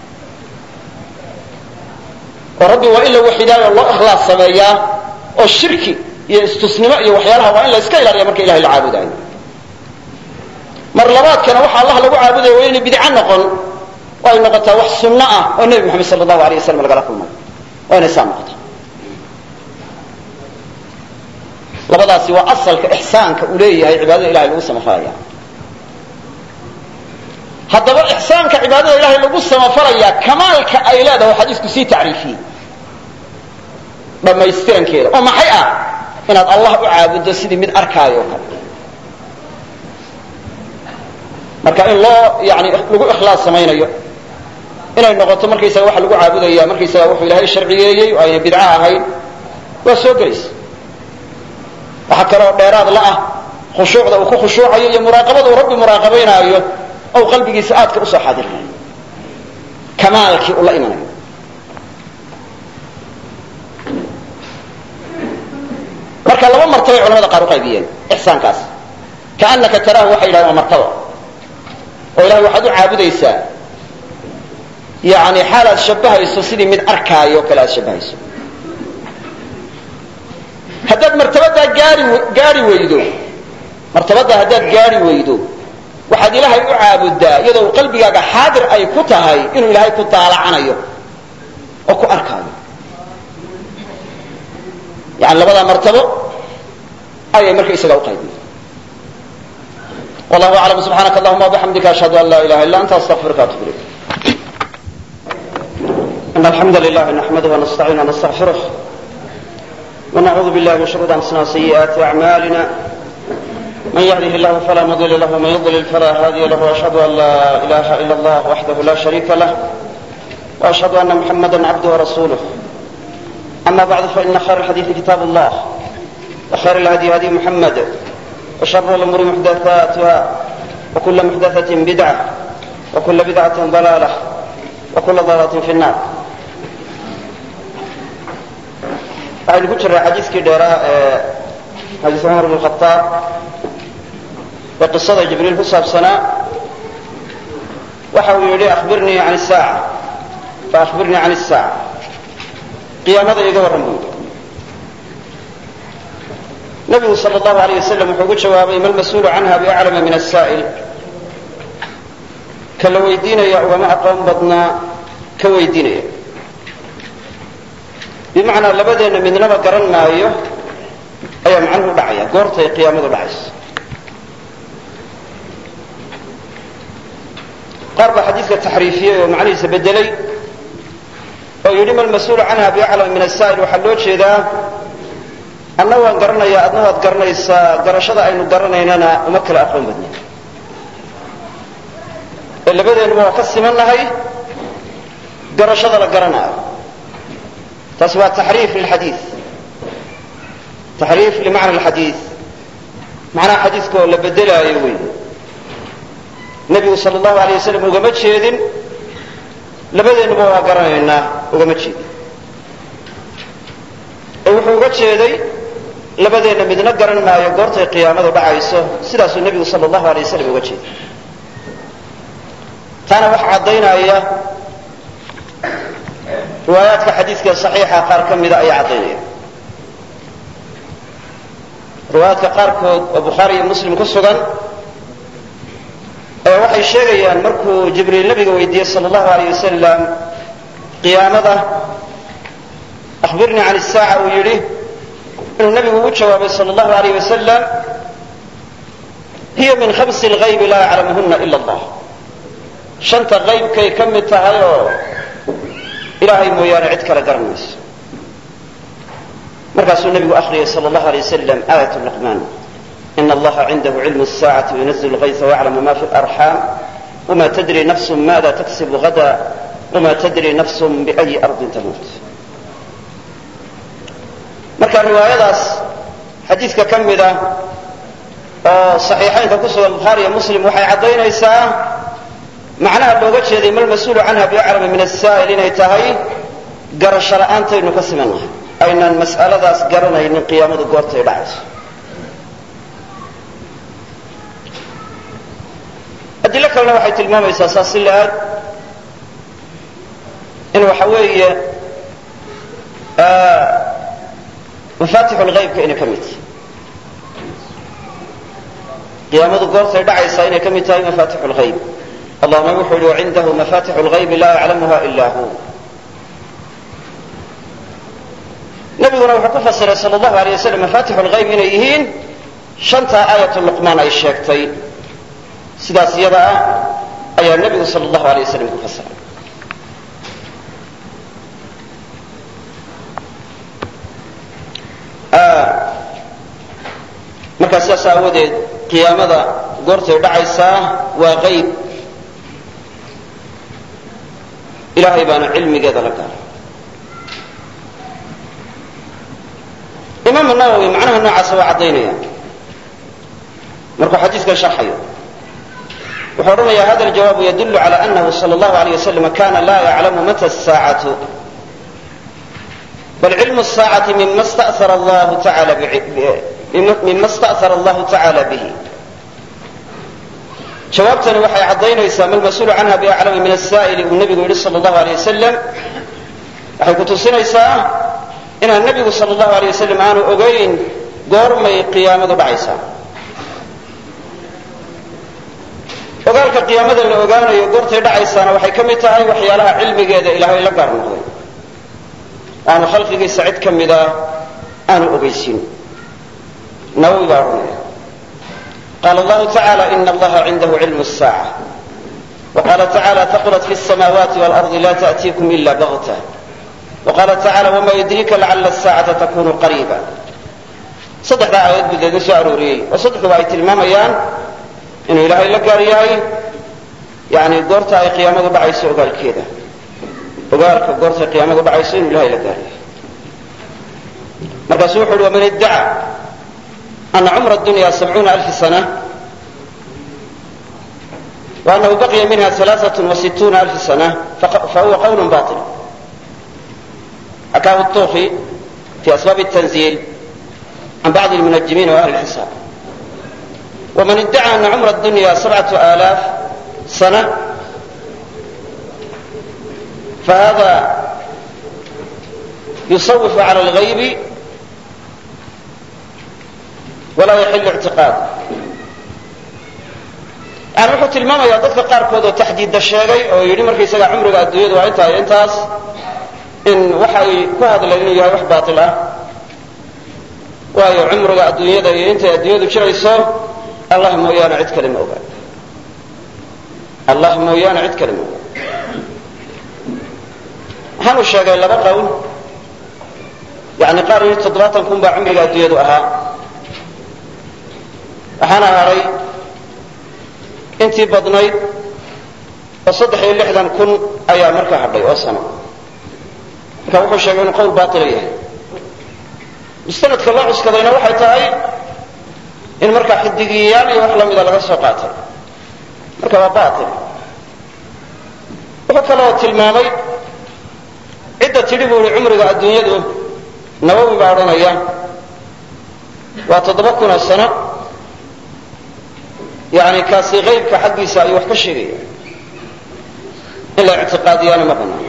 oo rabbi waa illa waxidayo loo ikhlaas sameeyaa oo shirki iyo istusnimo iyo waxyaalaha waa in la iska ilaaliyo marka ilaahay la caabudayo mar labaadkana waxa Allah lagu caabudayo waa in bid'a noqon oo ay noqotaa wax sunna ah oo nabi muhammad sallallahu alayhi wasallam laga kulmay waa in isaan noqoto labadaasi waa asalka ihsaanka uu leeyahay cibaadada ilaahay lagu samafalaya haddaba ihsaanka cibaadada ilaahay lagu samafalaya kamaalka ay leedahay xadiisku si taariifi dhamaystirankeeda oo maxay ah inaad Allah u caabudo sidii mid arkaayo kale marka in loo yaani lagu ikhlaas sameeyo inay noqoto markaysa wax lagu caabudaya markaysa wuxuu ilaahay sharciyeeyay oo ay bid'a ahayn waa soo gays waxa kale oo dheeraad la ah khushuucda uu ku khushuucayo iyo muraaqabada uu rabbi muraaqabaynayo oo qalbigiisa aadka u soo xaadirnayo kamaalkii uu la imanayo marka laba martaba culimada qaar u qaybiyeen ihsaankaas kaanaka taraahu waxa ilaahay martaba oo ilaahay waxaad u caabudaysaa yaani xaalad shabahayso sidii mid arkaayo kala shabahayso haddaad martabada gaari gaari weydo martabada haddaad gaari weydo waxaad ilaahay u caabudaa iyadoo qalbigaaga xaadir ay ku tahay inuu ilaahay ku taalacanayo oo ku arkaayo يعني لبدا مرتبه أي مركز إسقاء قيدي والله أعلم سبحانك اللهم وبحمدك أشهد أن لا إله إلا أنت أستغفرك وأتوب إليك إن الحمد لله نحمده ونستعينه ونستغفره ونعوذ بالله من شرور أنفسنا وسيئات أعمالنا من يهده الله فلا مضل له ومن يضلل فلا هادي له وأشهد أن لا إله إلا الله وحده لا شريك له وأشهد أن محمدا عبده ورسوله. أما بعد فإن خير الحديث كتاب الله وخير الهدي هدي محمد وشر الأمور محدثاتها وكل محدثة بدعة وكل بدعة ضلالة وكل ضلالة في النار. waxaynu ku jiray xadiiskii dheeraa ee xadiis Umar ibn Khattab ee qisada Jibriil ku saabsanaa waxa uu yidhi akhbirnii can as-saa'a fa akhbirnii can as-saa'a qiyaamada iga warran buu nabigu sallallahu alayhi wasallam wuxuu ku jawaabay mal mas'uulu canha bi'aclama min as-saa'il kala weydiinaya ugama aqoon badnaa ka weydiinaya bimacnaa labadeena midnaba garan maayo ayaa macnuhu dhacaya goortay qiyaamadu dhacayso. qaar baa xadiidka taxriifiyey oo macnihiisa bedelay oo yidhi mal mas-uulu canha biaclama min asaa'il waxaa loo jeedaa anna waan garanayaa adna waad garanaysaa garashada aynu garanaynana uma kala aqoon badnin ee labadeenuba waa ka simannahay garashada la garanaayo. taas waa taxriif lilxadiid taxriif limacna alxadiid macnaha xadiidka oo la bedelaayo wey. nebigu sala allahu alayh wasalam ugama jeedin labadeennuba waa garanaynaa ugama jeedin ee wuxuu uga jeeday labadeenna midna garan maayo goortay qiyaamadu dhacayso sidaasuu nebigu sala allahu alayh wasalam uga jeeday. taana waxa caddaynaya riwaayaadka xadiidka saxiixa qaar ka mida ayaa caddaynaya. riwaayaadka qaarkood oo bukhaari iyo muslim ku sugan ee waxay sheegayaan markuu jibriil nabiga weydiiyey sala allahu alayh wasalam qiyaamada akhbirnii can isaaca uu yidhi inuu nabigu ugu jawaabay sala allahu alayh wasalam hiya min khamsi lghaybi laa yaclamuhuna ila allah shanta qaybkay ka mid tahay oo ilaahay mooyaane cid kale garan mayso. markaasuu nabigu akhriyay sala allahu alayh wasalam aayat luqmaan ina allaha cindahu cilmu الsaacati yunazil اlgaysa wayaclamu ma fi اlarxaam wma tadri nafsu maada taksibu gada wma tadri nafsu biأyi ardin tamuut. marka riwaayadaas xadiidka ka mida oo saxiixaynka ku sugan bukhaari iyo muslim waxay caddaynaysaa macnaha looga jeeday mal mas-uulu canha biaclama min asaa'il inay tahay garasho la'aantaynu ka simannahay aynaan mas'aladaas garanaynin qiyaamadu goortay dhacayso. adilo kalena waxay tilmaamaysaa saas si la-aad in waxa weeye mafaatixu lghaybka inay ka mid tahay qiyaamadu goortay dhacaysaa inay ka mid tahay mafaatixu lghayb. allahuma wuxuu yihi wacindahu mafatixu lghaybi laa yaclamuha ila hu. nabiguna wuxuu ku fasiray sala allahu alayh wasalam mafatixu lghayb inay yihiin shantaa aayatu luqmaan ay sheegtay sidaas iyada ah ayaa nebigu sala allahu alayh wasalam ku fasiray. markaa sidaas aawadeed qiyaamada goortay dhacaysaa waa qayb ilaahay baana cilmigeeda la gaaray. imaamu nawowi macnaha noocaasa waa caddaynaya markuu xadiidkan sharxayo wuxuu odhanaya hada aljawaabu yadullu cala anahu sala allahu alayh wasalam kana laa yaclamu mata asaacatu bal cilmu asaacati mima sta'hara allahu taala mima sta'hara allahu tacaala bihi. jawaabtani waxay caddaynaysaa mal mas-uulu canha biaclama min asaa'ili uu nebigu yidhi sala allahu alayh wasalam waxay ku tusinaysaa inaan nebigu sala allahu alayh wasalam aanu ogayn goormay qiyaamadu dhacaysaa. ogaalka qiyaamada la ogaanayo goortay dhacaysaana waxay ka mid tahay waxyaalaha cilmigeeda ilaahay la gaar noqday aanu khalqigiisa cid ka mida aanu ogeysin. nawowi baa odhanaya qala allahu tacala ina allaha cindahu cilmu الsaaca waqala tacala taqulat fi الsamaawaati wاlardi la ta'tiikum ila bagta waqala tacala wama yudrika lacala الsaacata takunu qariiba. saddexdaa aayad buu deedna soo arooriyey oo saddexduba ay tilmaamayaan inuu ilaahay la gaar yahay yani goorta ay qiyaamadu dhacayso ogaalkeeda ogaalka goorta qiyaamadu dhacayso inuu ilahay la gaarayo markaasuu wuxu uhi waman iddaca ana cumra dunya sabcuuna alfi sana وأنه بقي منها ثلاثة وستون ألف سنة فهو قول باطل حكاه الطوخي في أسباب التنزيل عن بعض المنجمين وأهل الحساب ومن ادعى أن عمر الدنيا سبعة آلاف سنة فهذا يصوف على الغيب ولا يحل اعتقاده yani wuxuu tilmaamayaa dadka qaarkood oo taxdiidda sheegay oo yidhi markaysaga cumriga adduunyadu waa intahay intaas in waxa ay ku hadleen inuu yahay wax baatil ah waayo cumriga adduunyada iyo intay adduunyadu jirayso allah mooyaane cid kale ma oga allah mooyaane cid kale ma oga waxaanu sheegay laba qowl yani qaar yidhi toddobaatan kun baa cumriga adduunyadu ahaa waxaana haray intii badnayd oo saddex iyo lixdan kun ayaa markaa hadhay oo sano marka wuxuu sheegay inuu qowl baatila yahay mustanadka loo cuskadayna waxay tahay in markaa xidigiyayaal iyo wax lamida laga soo qaatay marka waa baatil wuxuu kaloo tilmaamay cidda tidhi buu yihi cumriga adduunyadu nawowi baa odhanaya waa toddoba kun oo sano yani kaasi qaybka xaggiisa ayuu wax ka sheegaya in la ictiqaadiyaana ma banaano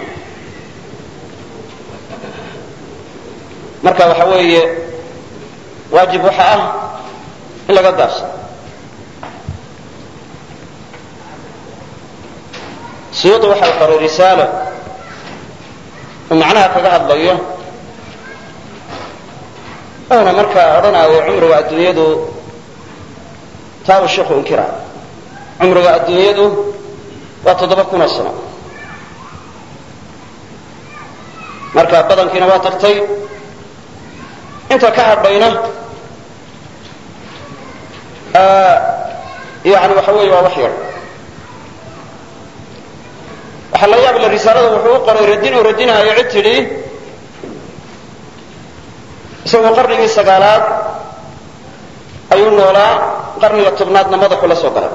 marka waxa weeye waajib waxa ah in laga gaabsado suyuudi waxa uu qoray risaalo uu macnaha kaga hadlayo oona markaa odhanaayo cumriga adduunyadu taa uu sheikhu inkira cumriga adduunyadu waa toddoba kun oo sano marka badankiina waa tagtay inta ka hadhayna yani waxa weeye waa wax yar waxaa la yaab le risaalada wuxuu u qoray radin uu radinaayo cid tidhi isagoo qarnigii sagaalaad ayuu noolaa qarniga tobnaadna madaxu la soo galay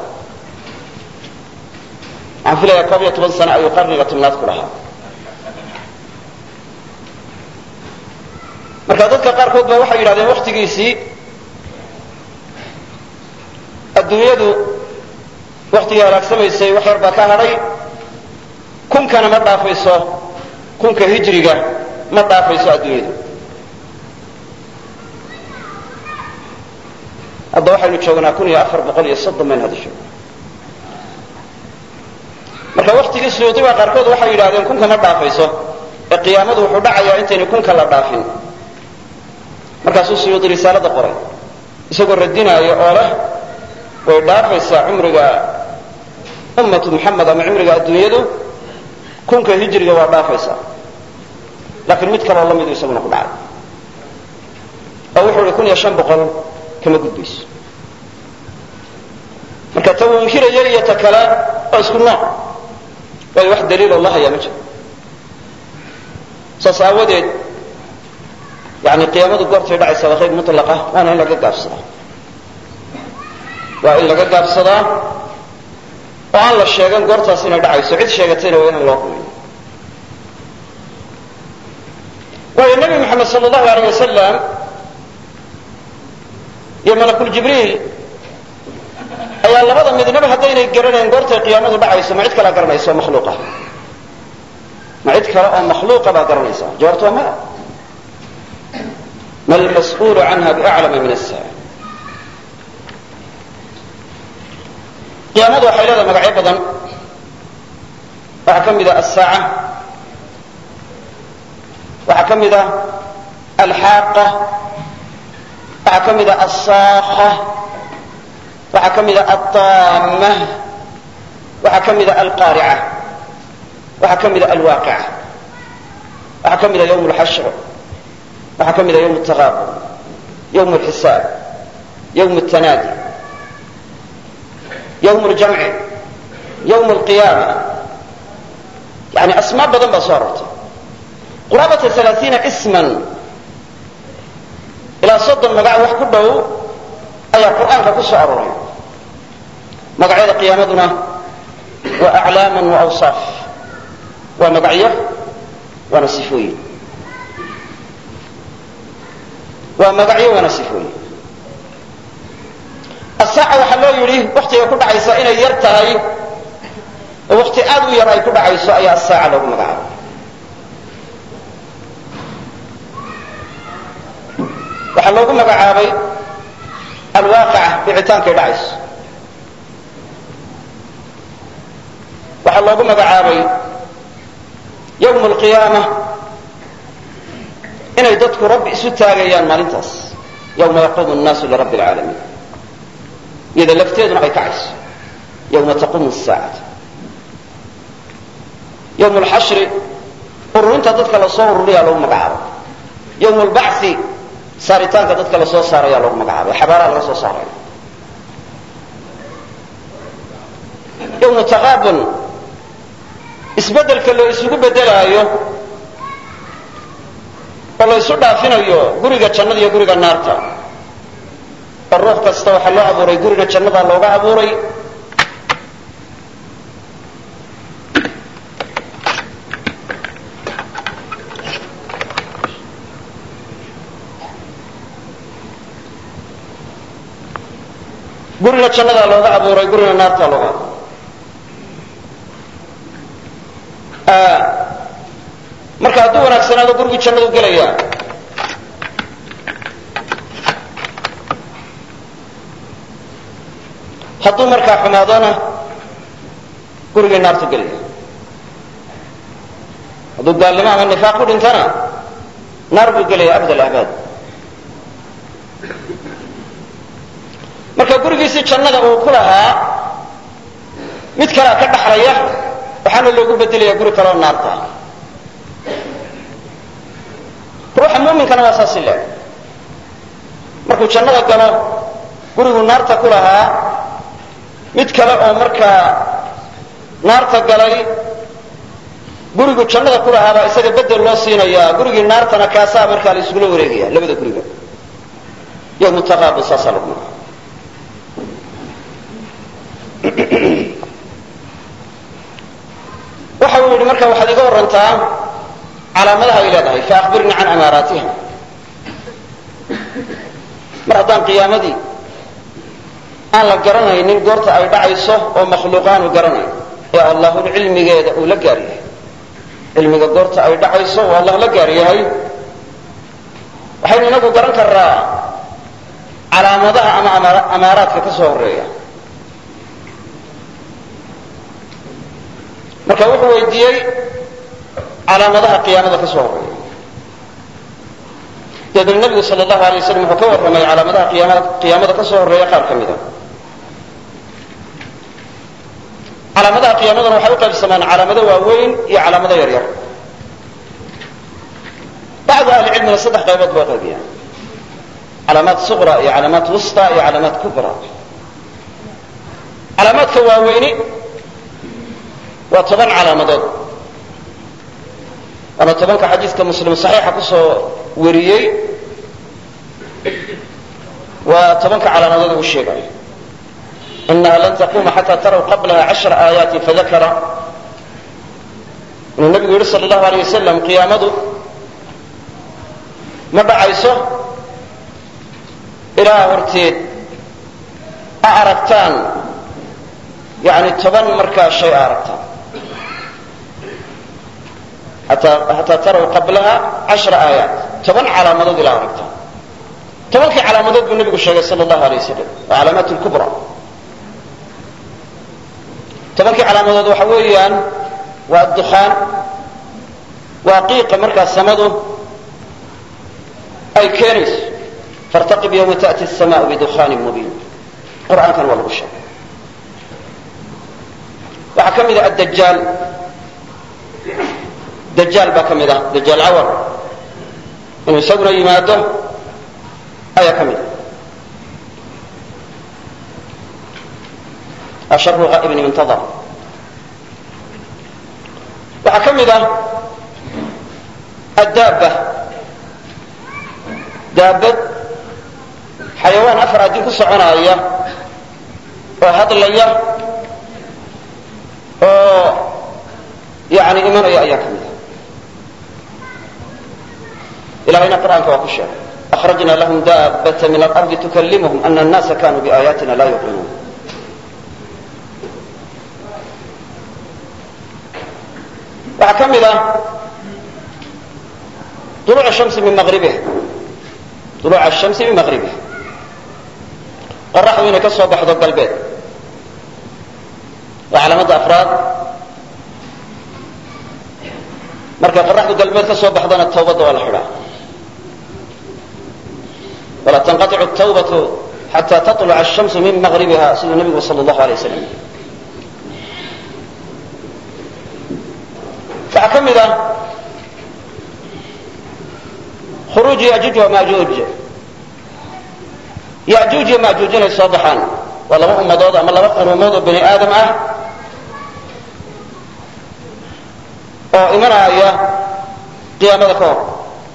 waxaan filayaa koob iyo toban sano ayuu qarniga tobnaad ku lahaa marka dadka qaarkood ba waxay yidhahdeen waktigiisii adduunyadu waktigii halaagsamaysay wax yar baa ka hadhay kunkana ma dhaafayso kunka hijriga ma dhaafayso adduunyadu hadda waxaynu joognaa kun iyo afar boqol iyo soddon maynu hadda joogna marka waktigii suyuudi baa qaarkood waxay yidhahdeen kunka ma dhaafayso ee qiyaamadu wuxuu dhacayaa intaynu kunka la dhaafin markaasuu suyuudi risaalada qoray isagoo radinaayo oo leh way dhaafaysaa cumriga ummatu muxamed ama cumriga adduunyadu kunka hijriga waa dhaafaysaa laakiin mid kaloo la midu isaguna ku dhacay oo wuxuu ihi kun iyo shan boqol kama gudbayso marka ta uu inkiraya iyo ta kale waa isku nooc waayo wax daliil oo la hayaa ma jiro saas aawadeed yani qiyaamadu goortay dhacaysa waa qayb mutlaqa waana in laga gaabsadaa waa in laga gaabsadaa oo aan la sheegan goortaas inay dhacayso cid sheegatayna waa inaan loo rumayn waayo nebi moxamed sal allahu alayh wasalam iyo malakuljibriil ayaa labada midnaba haddaynay garanayn goortay qiyaamadu dhacayso ma cid kalaa garanaysa oo makhluuqa ma cid kale oo makhluuqa baa garanaysa jawaabtu waa maya ma almas'uulu canha biaclama min asaa'il qiyaamadu waxay leedahay magacyo badan waxaa ka mid a asaaca waxaa ka mid a alxaaqa waxaa ka mid a alsaakha waxaa ka mid a altaama waxaa ka mid a alqaarica waxaa ka mid a alwaaqica waxaa ka mid a ywm اlxashr waxaa ka mid a ywm اtaqaabun ywm اlxisaab ywm اtanaadi ywm اljamci ywm اlqiyaama yani asmaa badan baa soo arortay quraabata alaaiina isman ilaa soddon magac wax ku dhow ayaa qur'aanka ku soo arooray. magacyada qiyaamaduna waa aclaaman wa awsaaf, waa magacyo waana sifooyin, waa magacyo waana sifooyin. asaaca waxaa loo yidhi waktiga ku dhacaysa inay yar tahay oo wakti aad u yar ay ku dhacayso ayaa asaaca loogu magacaabay. waxaa loogu magacaabay alwaaqica dhicitaankay dhacayso. waxaa loogu magacaabay yawm alqiyaama inay dadku rabbi isu taagayaan maalintaas, yawma yaquumu nnaasu lirabbi alcaalamiin, iyada lafteeduna ay kacayso yawma taquumu saacatu. yawm alxashri ururinta dadka lasoo ururiyaa loogu magacaabay. yawm albacthi saaritaanka dadka lasoo saarayaa loogu magacaabay, xabaaraha laga soo saaraya. yawmu taqaabun isbeddelka loo isugu beddelaayo oo la isu dhaafinayo guriga jannada iyo guriga naarta. oo ruux kasta waxaa loo abuuray guriga jannada looga abuuray, guriga jannada looga abuuray, guriga naarta looga abuuray. marka hadduu wanaagsanaado gurigii jannadu gelayaa, hadduu markaa xumaadona gurigii naartu gelaya. hadduu gaalnimo ama nifaaq ku dhintana naar buu gelaya abad alabaad. marka gurigiisii jannada uu ku lahaa mid kalea ka dhaxlaya, waxaana loogu bedelaya guri kaleoo naarta. ruuxa muuminkana waa saasi le markuu jannada galo gurigu naarta ku lahaa mid kale oo markaa naarta galay gurigu jannada ku lahaabaa isaga bedel loo siinayaa, gurigii naartana kaasaa markaa la isugula wareegaya labada guriga. yawmu taqaabun saasaa lagu magacaabay. waxa uu yidhi marka waxaad iga warantaa calaamadaha ay leedahay, faakbirnii can amaaraatiha. mar haddaan qiyaamadii aan la garanaynin goorta ay dhacayso oo makhluuqaanu garanayn ee allahun cilmigeeda uu la gaar yahay, cilmiga goorta ay dhacayso oo allah la gaar yahay, waxaynu inagu garan karnaa calaamadaha ama amaaraadka ka soo horeeya. marka wuxuu weydiiyey calaamadaha qiyaamada ka soo horeeya. dabeedna nabigu sal allahu alay wasalam wuxuu ka warramay calaamadaha qiyaamada ka soo horeeya qaar ka mida. calaamadaha qiyaamadana waxay u qaybsamaan calaamado waaweyn iyo calaamado yar yar. bacdu ahli cilmina saddex qaybood baa qaybiyaan: calaamaad suqra iyo calaamaad wusta iyo calaamaad kubra. calaamaadka waaweyni waa toban calaamadood, waana tobanka xadiiska muslim saxiixa ku soo wariyey. waa tobanka calaamadood uu sheegay: inaha lan taquma xata taraw qablaha cashra aayaatin fadakara. inuu nabigu yihi sal allahu alay wasalam qiyaamadu ma dhacayso ilaa horteed a aragtaan yani toban markaa shay a aragtaan, xataa taraw qablaha cashra aayaat, toban calaamadood ilaa aragtaan. tobankii calaamadood buu nabigu sheegay sal allahu alay wasalam, waa calaamaat lkubra. tobankii calaamadood waxa weeyaan waa addukhaan, waa qiiqa markaa samadu ay keenayso. fartaqib yawma ta'ti الsamaau bidukhanin mubiin. qur'aankan waa lagu sheegay. waxaa ka mida addajaal, dajaal baa ka mid ah, dajaal cawar inuu isaguna yimaado ayaa ka mid ah. asharu ghaa'ibin muntadar. waxaa ka mid ah addaabba daabad xayawaan afar adin ku soconaaya oo hadlaya oo yani imanaya ayaa ka mid ah ilahayna qur'aanka waa ku sheegay akhrajna lahum daabata min alardi tukallimuhum ana الnasa kanuu biaayaatina la yuqinuun waxaa ka mid ah uluuc shamsi min maqribiha uluuc الshamsi min maqribiha qoraxdu inay ka soo baxdo galbeed waa calaamadda afraad markay qoraxdu galbeed ka soo baxdana tawbadda waa la xidhaa walaa tanqaطicu الtawbatu xataa taطluca الshamsu min maqribiha siduu nabigu sal اllahu alay waslam waxaa ka mid ah khuruuj yajuuj wamajuuj yajuuj iyo majuuj inay soo baxaan waa laba ummadood ama laba quruumood oo bani aadam ah oo imanaya qiyaamada ka hor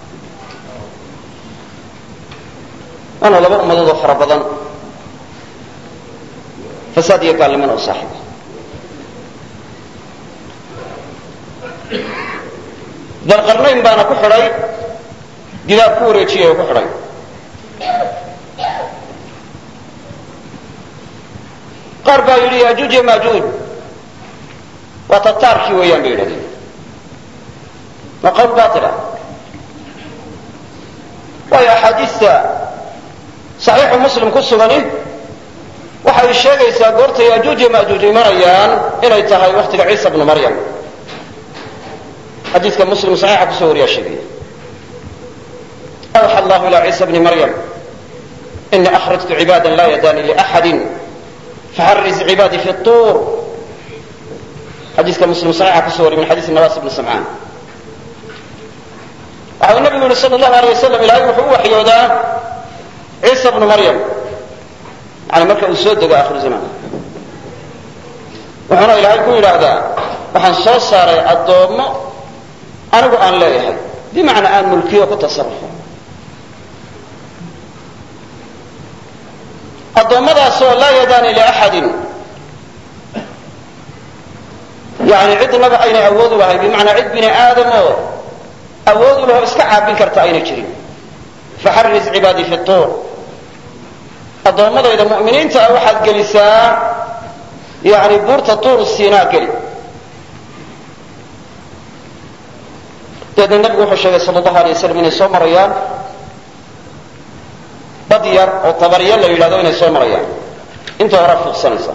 waana laba ummadood oo fara badan fasaad iyo gaalnimana u saaxiiba dalqarnayn baana ku xidhay gidaar ku wareejiyay oo ku xidhay qaar baa yidhi yajuuj iyo majuuj waa tataarkii weeyaan bay yidhahdeen waa qowl baila waayo axaadiista saxiixu muslim ku sugani waxay sheegaysaa goorta yajuuj iyo majuuj imanayaan inay tahay waktiga ciisa bnu maryam xadiidka muslim saxiixa kusoo wariyaa sheegaya awxa allahu ila ciisa bni maryam ini akhrajtu cibaada la yadaani liaxadi faxariz cibaadii fi tuur xadiiska muslim saxiixa kusoo wariya min xadiisi nawaas bni samcaan waxa uu nabigu yihi sal allahu alay wasalam ilaahay wuxuu u waxyoodaa ciisa bnu maryam yani marka uu soo dego akhiru zamaan wuxuuna ilaahay ku yidhaahdaa waxaan soo saaray addoommo anigu aan leeyahay bimacnaa aan mulkiyo ku tasarufo addoommadaasoo laa yadaani liaxadin yani cidnaba aynay awood u lahayn bimacnaa cid bini aadam oo awood u laho iska caabin karta aynay jirin faxariz cibaadii fi tuur addoommadayda mu'miniinta ah waxaad gelisaa yani buurta tuur siinaa geli dabeedna nabigu wuxuu sheegay sal allahu alay wasalam inay soo marayaan dad yar oo tabarya la yidhahdo inay soo marayaan inta horaa fuuqsanaysa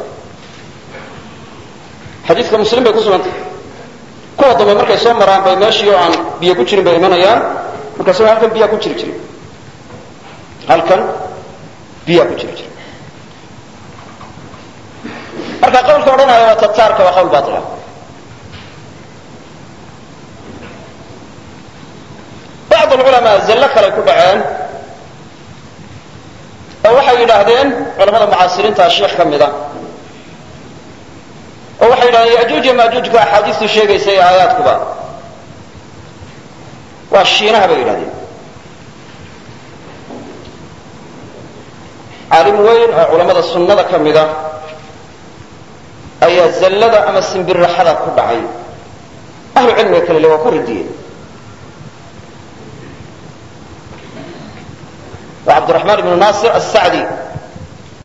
xadiidka muslim bay ku sugantay kuwa dambe markay soo maraan bay meeshii oo aan biyo ku jirin bay imanayaan markaas halkan biyaa ku jiri jirin halkan biyaa ku jiri jira marka qawlka odhanaya waa tataarka waa qawl baila bacd alculamaa zallo kaley ku dhaceen oo waxay yidhaahdeen culamada mucaasiriintaa sheikh ka mida oo waxay yidhahdeen yajuuj iyo maajuujka axaadiistu sheegaysa ee aayaadkuba waa shiinaha bay yidhahdeen caalim weyn oo culamada sunnada ka mida ayaa zallada ama simbirraxada ku dhacay ahlu cilmiga kale le waa ku radiyeen waa cabdiraxmaan ibnu naasir assacdi